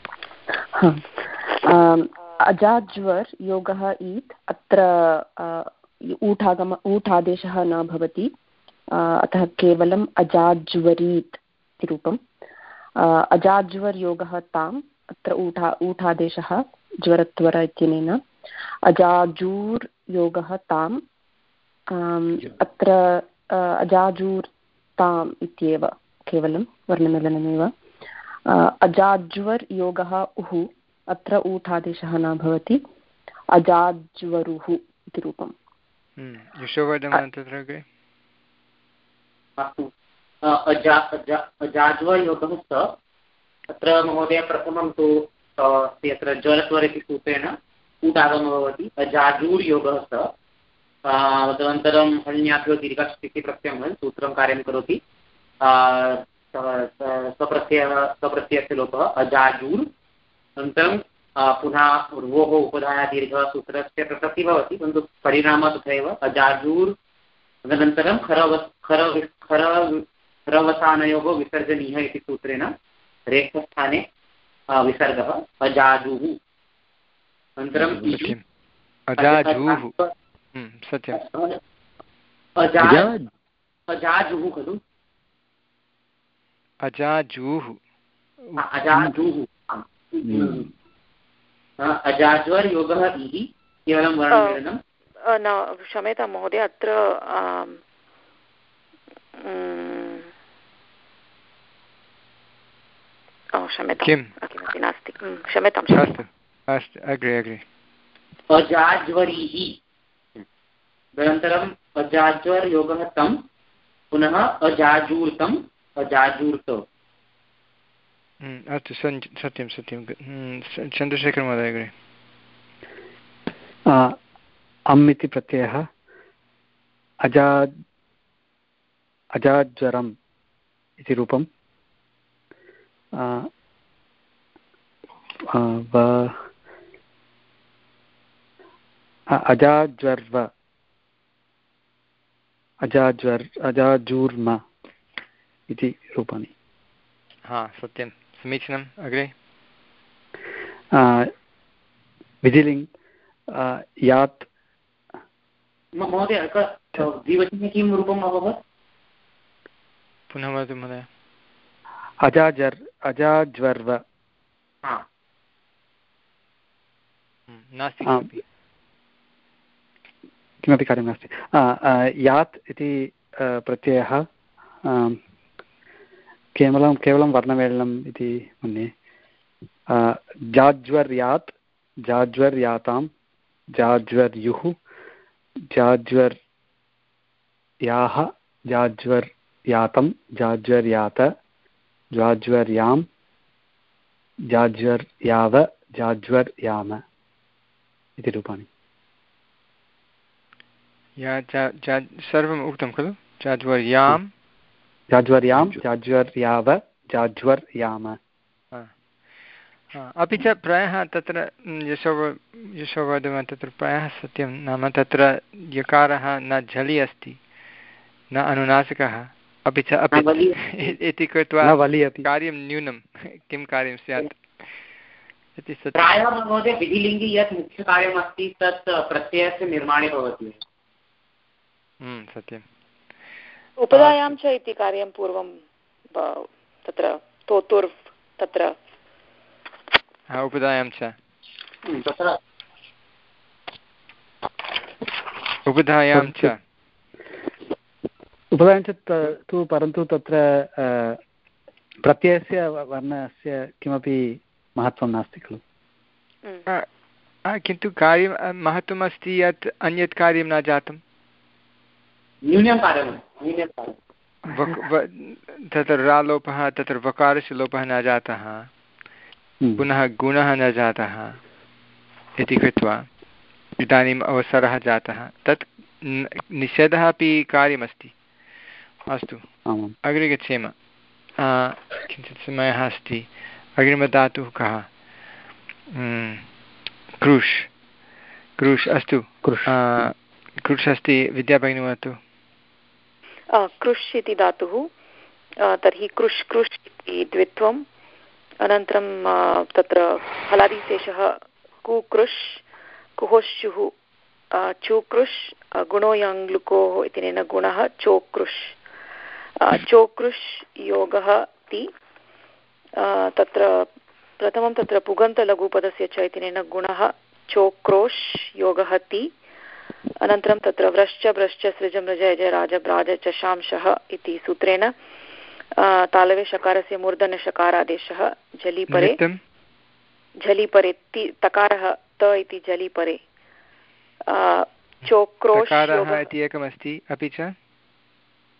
अजाज्वर् योगः ईत्, अत्र ऊठागम ऊठादेशः न भवति, अतः केवलम् अजाज्वरीत् इति रूपम्। अजाज्वर् योगः ताम्, अत्र ऊठा ऊठादेशः ज्वरत्वर इत्यनेन। अजाजूर् योगः ताम्, अत्र अजाजूर् ताम् इत्येव, केवलं वर्णमेलनमेव। अजाज्वर् योगः उः, अत्र ऊठादेशः न भवति, अजाज्वरुः इति रूपम्। यशोवर्धनं तत्र अजा अजा अजाज्वयोगः स अत्र महोदय प्रथमं तु अस्ति अत्र ज्वरस्वर इति सूत्रेण ऊट् आगमः भवति अजाजूर् योगः स तदनन्तरं हल्याभ्यो दीर्घश् इति प्रत्ययं सूत्रं कार्यं करोति स्वप्रत्ययः स्वप्रत्ययस्य लोपः अजाजूर् अनन्तरं पुनः ऋवोः उपधाया दीर्घः सूत्रस्य प्रसक्तिः भवति परन्तु परिणामः तथैव अजाजूर् तदनन्तरं खरव खर खर खरवसानयोः विसर्जनीयः इति सूत्रेण रेखस्थाने विसर्गः अजाजुः अनन्तरं अजाजुः सत्यम् अजाजुः खलु अजाजुः अजाजुः अजाज्वर् योगः इति केवलं वर्णमेलनं न क्षम्यतां महोदय अत्र क्षम्यतां किमपि नास्ति क्षम्यतां अस्तु अस्तु अग्रे अग्रे अजाज्वरीः तदनन्तरम् अजाज्वर् योगः तं पुनः अजाजूर्तम् अजाजूर्तो अस्तु सत्यं सत्यं चन्द्रशेखर महोदय अग्रे अम् इति प्रत्ययः अजा अजाज्वरम् इति रूपं अजाज्वर्व अजाज्वर् अजाजूर्म इति रूपाणि हा सत्यं समीचीनम् अग्रे विधिलिङ्ग् यात् महोदय द्विवचने किं रूपम् अभवत् पुनः वदतु महोदय अजाजर् अजाज्वर्व नास्ति किमपि कार्यं नास्ति यात् इति प्रत्ययः केवलं केवलं वर्णमेलनम् इति मन्ये जाज्वर्यात् जाज्वर्यातां जाज्वर्युः जाज्वर्याः जाज्वर्यातं जाज्वर्यात जाज्वर्यां जाज्वर्याव जाज्वर्याम इति रूपाणि सर्वम् उक्तं खलु जाज्वर्यां जाज्वर्यां जाज्वर्याव जाज्वर्याम अपि च प्रायः तत्र यशो यशो वदामः तत्र प्रायः सत्यं नाम तत्र यकारः न झलि अस्ति न अनुनासिकः अपि च अपि इति कृत्वा कार्यं न्यूनं किं कार्यं स्यात् इति प्रायः महोदय विधिलिङ्गे यत् मुख्यकार्यमस्ति तत् प्रत्ययस्य निर्माणे भवति सत्यम् उपधायां च इति कार्यं पूर्वं तत्र तोतुर् तत्र उपधायां च उपधायां च उपधायां च तु परन्तु तत्र प्रत्ययस्य वर्णस्य किमपि महत्त्वं नास्ति खलु किन्तु कार्यं महत्त्वम् अस्ति यत् अन्यत् कार्यं न जातं न्यूनं कार्यं तत्र रालोपः तत्र वकारस्य लोपः न जातः पुनः गुणः न जातः इति कृत्वा इदानीम् अवसरः जातः तत् निषेधः अपि कार्यमस्ति अस्तु अग्रे गच्छेम किञ्चित् समयः अस्ति अग्रिमधातुः कः कृष् कृष् अस्तु कृष् अस्ति विद्याभगिनी वदतु कृष् इति धातुः तर्हि कृष् कृष् इति द्वित्वम् अनन्तरं तत्र हलादिशेषः कुकृष् कुहोश्चुः चूकृष् गुणो यङ्लुकोः इत्यनेन गुणः चोकृष् चोकृष् योगः ति तत्र प्रथमं तत्र पुगन्तलघुपदस्य च इत्यनेन गुणः चोक्रोश् योगः ति अनन्तरं तत्र व्रश्च भ्रश्च सृजं रज यज राज ब्राज चशांशः इति सूत्रेण तालवे शकारस्य मूर्धन्यशकारादेशः झलिपरे झलिपरे तकारः त इति झलिपरे चोक्रोश् इति एकमस्ति अपि च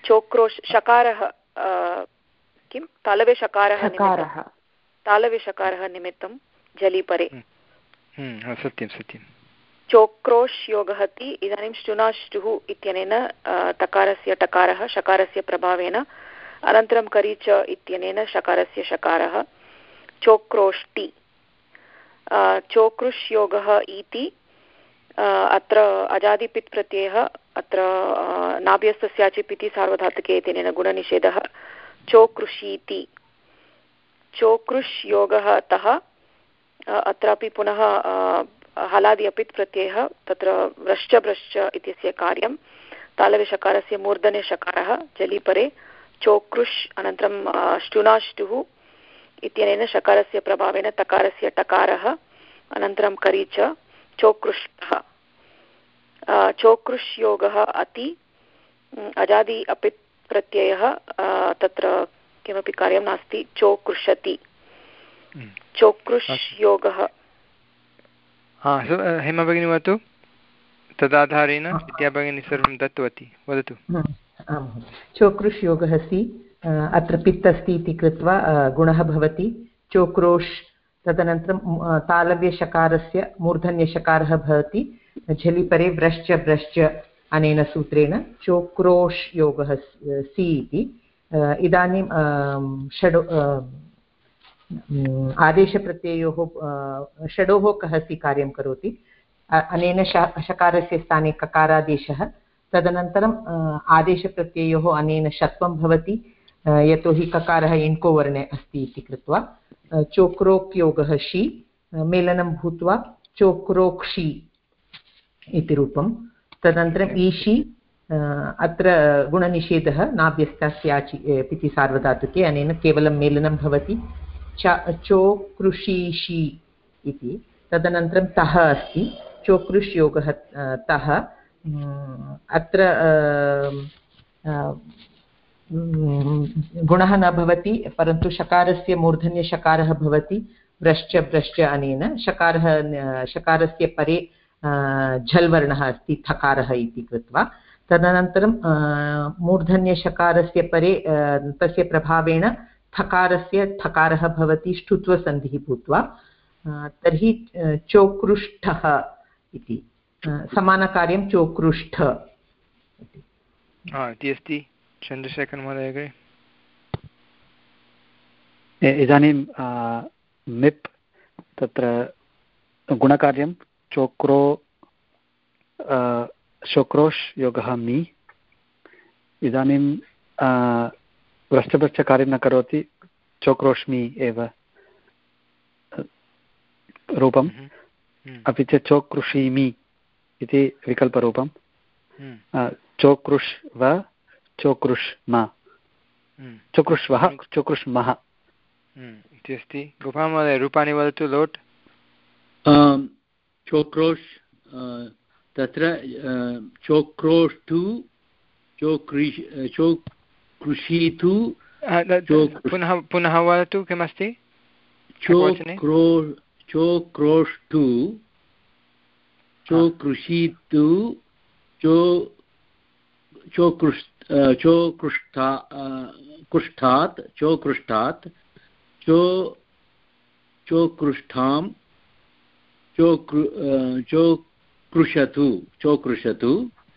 चोक्रोश् शकारः किं तालवे शकारः तालवे शकारः निमित्तं जलीपरे सत्यं सत्यं चोक्रोश् योगः ति इदानीं श्चुनाष्टुः इत्यनेन तकारस्य टकारः शकारस्य प्रभावेन अनन्तरं करि च इत्यनेन शकारस्य शकारः चोक्रोष्टि चोक्रुष् योगः इति अत्र अजादिपित् प्रत्ययः अत्र नाभ्यस्तस्याचिप् इति सार्वधातुके इत्यनेन गुणनिषेधः चोकृषीति चोकृष् योगः अतः अत्रापि पुनः हलादि अपित् प्रत्ययः तत्र व्रश्च भ्रश्च इत्यस्य कार्यं तालविशकारस्य मूर्धने शकारः जलीपरे चोकृष् अनन्तरं श्टुनाष्टुः इत्यनेन शकारस्य प्रभावेन तकारस्य टकारः अनन्तरं करि च चोकृष्टः चोकृष् योगः अति अजादि अपित् प्रत्ययः तत्र किमपि कार्यं नास्ति चोकृषति चोकृष् योगः हेमा भगिनी वदतु तदाधारेण विद्या भगिनी सर्वं दत्तवती वदतु चोकृष् योगः सि अत्र पित् अस्ति इति कृत्वा गुणः भवति चोक्रोश् तदनन्तरं तालव्यशकारस्य मूर्धन्यशकारः भवति झलिपरे व्रश्च भ्रश्च अनेन सूत्रेण चोक्रोश् योगः सि इति इदानीं षड् आदेशप्रत्ययोः षडोः कः सि कार्यं करोति अनेन शकारस्य स्थाने ककारादेशः तदनन्तरं आदेशप्रत्ययोः अनेन षत्वं भवति यतोहि ककारः इण्को वर्णे अस्ति इति कृत्वा चोक्रोक् योगः शि मेलनं भूत्वा चोक्रोक्षि इति रूपं तदनन्तरम् ईशि अत्र गुणनिषेधः नाभ्यस्तस्याचि इति सार्वधातुके अनेन केवलं मेलनं भवति च चोकृषीषि इति तदनन्तरं तः अस्ति चोकृष् योगः तः अत्र गुणः न भवति परन्तु शकारस्य मूर्धन्यशकारः भवति व्रश्च भ्रश्च अनेन शकारः शकारस्य परे झल् वर्णः अस्ति थकारः इति कृत्वा तदनन्तरं मूर्धन्यशकारस्य परे तस्य प्रभावेण थकारस्य थकारः भवति ष्ठुत्वसन्धिः भूत्वा तर्हि चोकृष्ठः इति समानकार्यं चोकृष्ठ इति अस्ति चन्द्रशेखर महोदय अग्रे इदानीं मिप् तत्र गुणकार्यं चोक्रो शोक्रोश् योगः मि इदानीं व्रश्चभ्रश्चकार्यं न करोति चोक्रोष्मि एव रूपम् अपि च चोकृषीमि इति विकल्परूपं चोकृष् व चोकृष्म चोकृष्वः चोकृष्मः इति अस्ति गोपाल महोदय रूपाणि वदतु लोट् चोक्रोश् तत्र चोक्रोष्टु चोकृष् चोकृषीतु पुनः पुनः वदतु किमस्ति चोक्रो चोक्रोष्टु चोकृषीतु चो चोकृष् चोकृष्टा कृष्ठात् चोकृष्टात् चो चोकृष्ठां चोकृ चोकृषतु चोकृषतु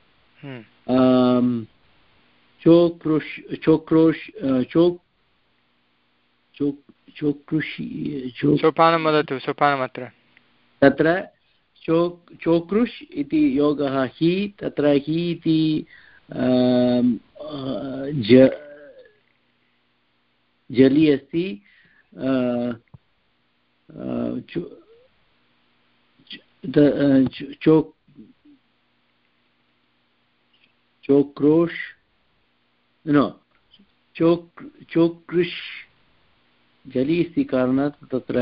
चोकृष् चोक्रोश् चोक् चोकृषि सोपानं वदतु सोपानमत्र तत्र चोक् चोकृष् इति योगः हि तत्र हि इति ज जलि अस्ति चोक् चोक्रोश् न चोक् चोकृष् जलि अस्ति कारणात् तत्र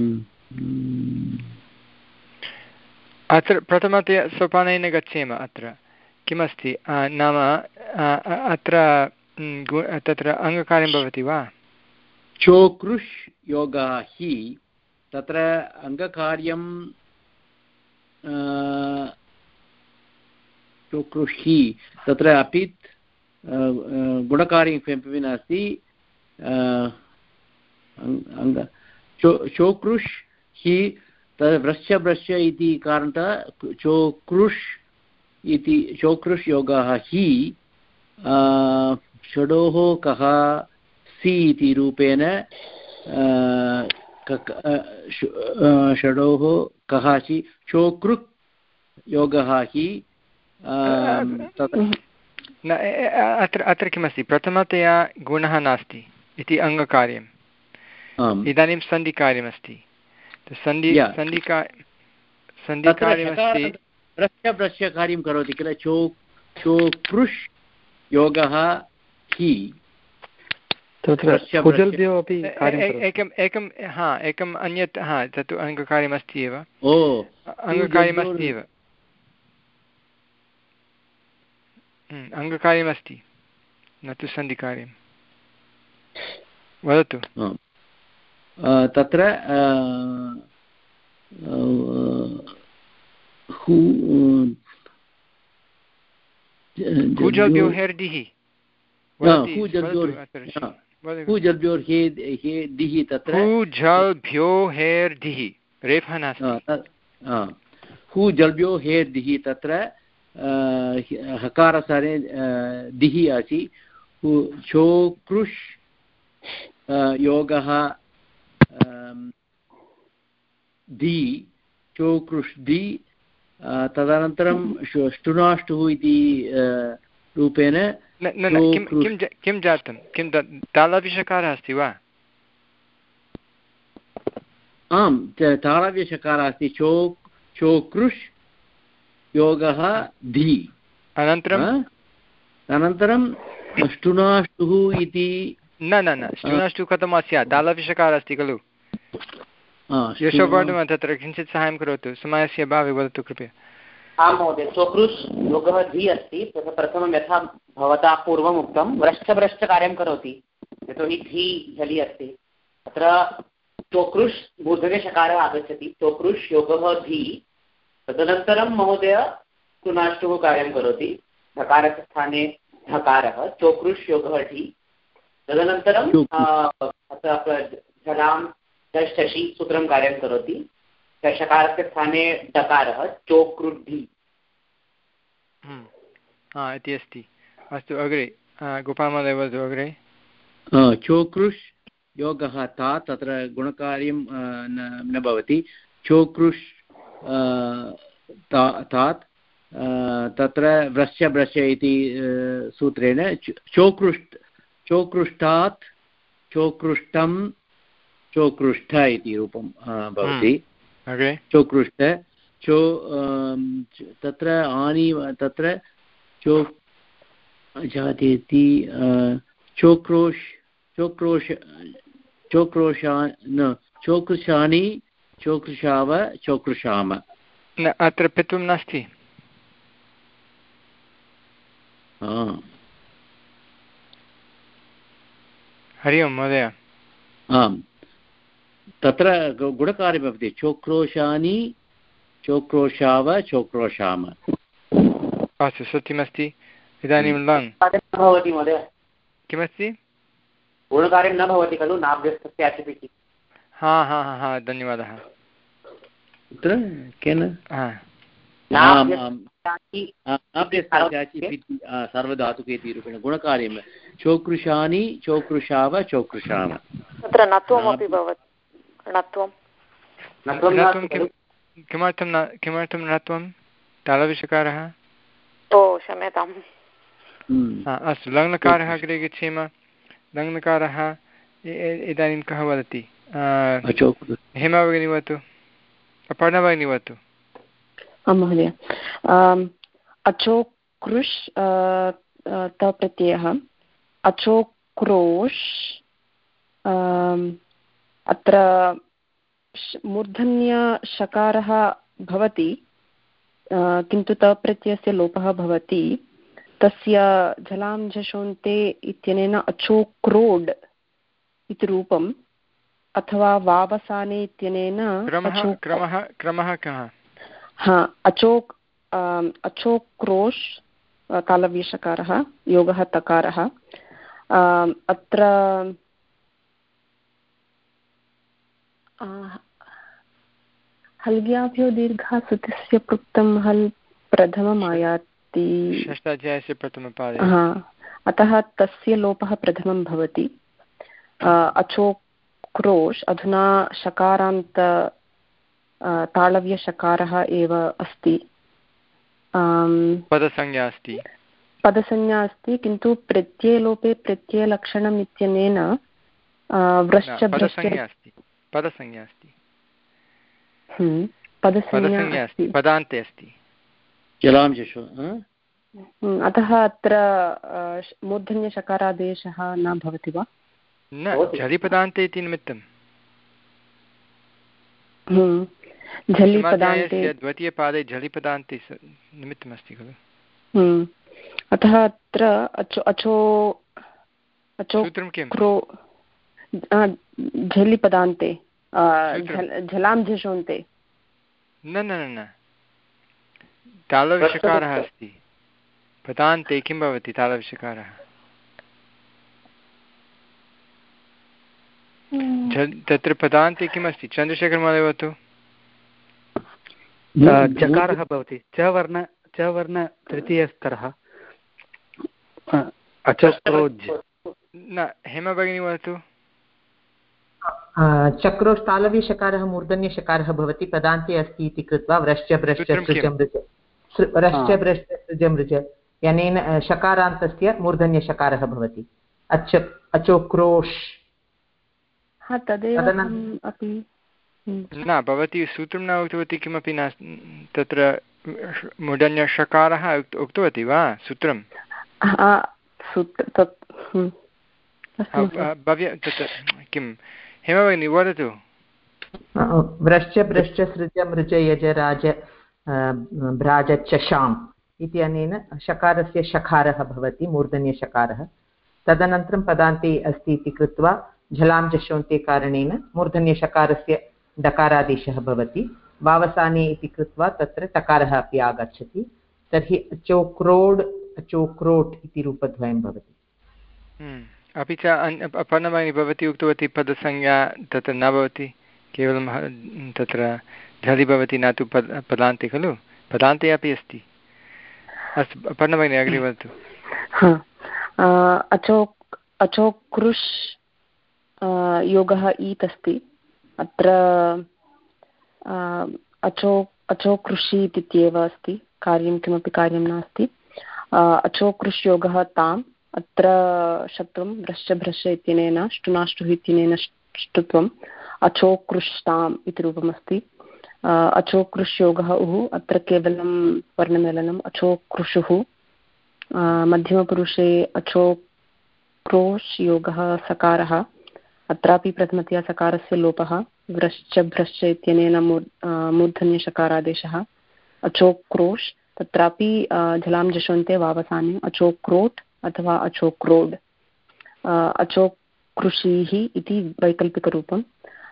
अत्र प्रथमतया सोपानेन गच्छेम अत्र किमस्ति नाम अत्र तत्र अङ्गकार्यं भवति वा चोकृष् योगः हि तत्र अङ्गकार्यं चोकृषि तत्र अपित् गुणकार्यं किमपि नास्ति चोक्रुष् हि तद् व्रश्य भ्रश्य इति कारणतः चोक्रुष् इति चोक्रुष् योगः हि षडोः कः सि इति रूपेण षडोः कः सि चोकृक् योगः हि अत्र अत्र किमस्ति प्रथमतया गुणः नास्ति इति अङ्गकार्यम् इदानीं सन्धिकार्यमस्ति सन्धि सन्धिका सन्धिकार्यमस्ति भ्रश्य भ्रश्य कार्यं करोति किल चो चोकृष् योगः हि एकम् एकं हा एकम् अन्यत् हा तत्तु अङ्गकार्यमस्ति एव अङ्गकार्यमस्ति एव अङ्गकार्यमस्ति न तु सन्धिकार्यं वदतु तत्र हूजल्भ्यो हेर्दिः हूजल्भ्यो हेर्दिः रेफः नास्ति हूजल्भ्यो हेर्दिः तत्र हकारसारे दिः अस्ति चोकृष् योगः दि चोकृष् दि तदनन्तरं ष्टुनाष्टुः इति रूपेण किं जातं किं तालव्यषकारः अस्ति वा आम् तालव्यषकारः अस्ति चो चोकृष् योगः धि अनन्तरम् अनन्तरं ष्टुनाष्टुः इति न न न ष्टुनाष्टुः कथं वा स्यात् तालव्यषकारः अस्ति खलु यशोवर्धन तत्र किञ्चित् साहाय्यं करोतु समयस्य अभावे वदतु कृपया आं महोदय चोकृष् योगः धि अस्ति तत्र प्रथमं यथा भवता पूर्वम् उक्तं व्रश्च कार्यं करोति यतोहि धि झलि अस्ति अत्र चोकृष् मूर्धन्यषकारः आगच्छति चोकृष् योगः धि तदनन्तरं महोदय ष्टुनाष्टुः कार्यं करोति धकारस्य स्थाने धकारः चोकृष् योगः ढि तदनन्तरं झलां शशि सूत्रं कार्यं करोति षकारस्य स्थाने डकारः चोकृद्धि इति अस्ति अस्तु अग्रे गोपालमहोदय वदतु अग्रे चोकृष् योगः ता तत्र गुणकार्यं न भवति चोकृष् तात् तत्र व्रश्य भ्रश्य इति सूत्रेण चोकृष्ट चोकृष्टात् चोकृष्टं चोकृष्ट इति रूपं भवति चोकृष्ट चो तत्र आनि तत्र चो जाति इति चोक्रोश् चोक्रोश चोक्रोशा न चोकृशानि चोकृशाव चोकृशाम न अत्र पित्वं नास्ति हरि ओं महोदय आम् तत्र गुणकार्यं भवति चोक्रोशानि चोक्रोशाव चोक्रोशाम अस्तु सत्यमस्ति इदानीं लङ् भवति महोदय किमस्ति गुणकार्यं न भवति खलु नाभ्यस्तस्य आचिपिति हा हा हा हा धन्यवादः कुत्र केन सर्वधातुके इति रूपेण गुणकार्यं चोकृशानि चोकृशाव चोकृशाम तत्र नत्वमपि भवति नत्वं किमर्थं न किमर्थं नत्वं तालव्यषकारः ओ क्षम्यताम् अस्तु लङ्लकारः अग्रे गच्छेम लङ्लकारः इदानीं कः वदति हेमा भगिनी वदतु अपर्णा भगिनी वदतु आं महोदय अचोकृष् तप्रत्ययः अचोक्रोश् अत्र मूर्धन्यषकारः भवति किन्तु तप्रत्ययस्य लोपः भवति तस्य झलां झषोन्ते इत्यनेन अचोक्रोड् इति रूपम् अथवा वावसाने इत्यनेन क्रमः क्रमः कः हा अचोक् अचोक्रोश् तालव्यषकारः योगः तकारः। अत्र हल्ग्याभ्यो दीर्घः सुतिस्य पृक्तं हल् प्रथमम् आयाति षष्ठाध्यायस्य प्रथमपादे, अतः तस्य लोपः प्रथमं भवति। अचोक्रोश् अधुना शकारान्त तालव्यषकारः एव अस्ति, पदसंज्ञा अस्ति पदसंज्ञा अस्ति किन्तु प्रत्ययलोपे प्रत्ययलक्षणम् इत्यनेन व्रश्च पदसंज्ञा अस्ति पदसंज्ञा अस्ति पदसंज्ञा अस्ति पदान्ते अस्ति। अतः अत्र मूर्धन्यशकारादेशः न भवति वा? न, झलिपदान्ते इति निमित्तं झलिपदान्ते द्वितीयपादे झलिपदान्ते निमित्तमस्ति खलु। अतः अत्र अचो अचो अचो क्रो झलिपदान्ते झलां झषोन्ते न न न तालव्यषकारः अस्ति पदान्ते। किं भवति तालव्यषकारः? तत्र पदान्ते किम् अस्ति? चन्द्रशेखर महोदय वदतु। जकारः भवति, च वर्ण च वर्ण तृतीयस्तरः। अचक्रोज् न, हेमा भगिनी वदतु। चक्रोश् तालव्यषकारः मूर्धन्यषकारः भवति, पदान्ते अस्ति इति कृत्वा व्रश्च भ्रश्च सृजमृज व्रश्च भ्रश्च सृजमृज यनेन शकारान्तस्य मूर्धन्यषकारः भवति। अच अचोक्रोश् न, भवती सूत्रं न उक्तवती किमपि न। तत्र मूर्धन्यषकारः उक्तवती वा सूत्रं? किं हेमा भगिनी वदतु। व्रश्च भ्रश्च सृज मृज यज राज भ्राज चषाम् इत्यनेन शकारस्य शकारः भवति, मूर्धन्यषकारः। तदनन्तरं पदान्ते अस्ति इति कृत्वा झलां जषोन्ते कारणेन मूर्धन्यषकारस्य डकारादेशः भवति। वावसाने इति कृत्वा तत्र टकारः अपि आगच्छति। तर्हि अचोक्रोड् अचोक्रोट् इति रूपद्वयं भवति। अपि च अपर्णवाणी भवती उक्तवती पदसंज्ञा तत्र न भवति, केवलं तत्र झलि भवति, न तु पद पदान्ते खलु। पदान्ते अपि अस्ति। अस्तु, अपर्णवाणी अग्रे वदतु। अचोक् अचोक्रुश् योगः ईत् अस्ति। अत्र अचो अचोकृषि इत्येव अस्ति, कार्यं किमपि कार्यं नास्ति। अचोकृष् योगः ताम्, अत्र शत्रुं भ्रश्च भ्रश्च इत्यनेन ष्टुनाष्टुः इत्यनेन ष्टुत्वम् अचोकृष्टाम् इति रूपमस्ति। अचोकृष् योगः उः, अत्र केवलं वर्णमेलनम्। अचोकृषुः मध्यमपुरुषे अचोक्रोश् योगः सकारः, अत्रापि प्रथमतया सकारस्य लोपः। व्रश्च भ्रश्च इत्यनेन मूर् मूर्धन्यषकारादेशः। अचोक्रोश्, तत्रापि झलां जषन्ते वावसाने अचोक्रोट् अथवा अचोक्रोड्। अचोकृषिः इति वैकल्पिकरूपम्।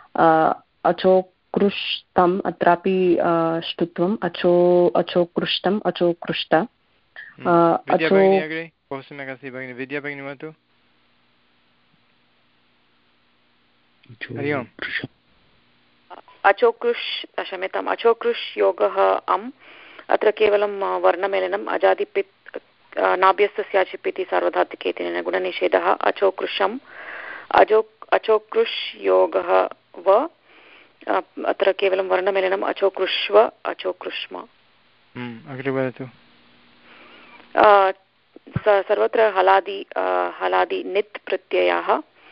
अचोकृष्टम्, अत्रापि ष्टुत्वम्। अचो अचोकृष्टम् अचोकृष्ट। विद्या भगिनी वदतु। हरि ओम्। अचोकृष् क्षम्यताम् अचोकृष् योगः अम्, अत्र केवलं वर्णमेलनम्। अजादिपित् नाभ्यस्तस्याचिप् इति सार्वधातुके इत्यनेन गुणनिषेधः। अचोकृशम् अजो अचोकृष् योगः व, अत्र केवलं वर्णमेलनम्। अचोकृष्व अचोकृष्म। अग्रे वदतु। सर्वत्र हलादि हलादि नित् प्रत्ययाः।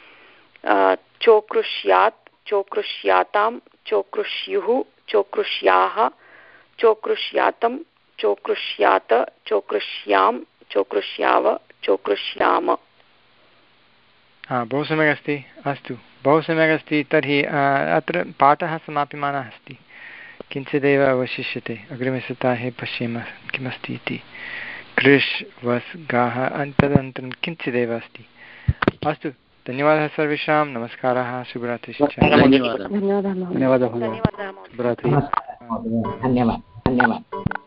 चोकृष्यात् चोकृष्यातां चोकृष्युः चोकृष्याः चोकृष्यातं चोकृष्यात चोकृष्यां चोकृष्याव चोकृष्याम। हा, बहु सम्यक् अस्ति। अस्तु, बहु सम्यक् अस्ति। तर्हि अत्र पाठः समाप्यमानः अस्ति, किञ्चिदेव अवशिष्यते। अग्रिमसप्ताहे पश्येम किमस्ति इति। कृष् वस् गाः तदनन्तरं किञ्चिदेव अस्ति। अस्तु, धन्यवादः सर्वेषां। नमस्कारः, शुभरात्रिः। धन्यवादः। धन्यवादः। धन्यवादः।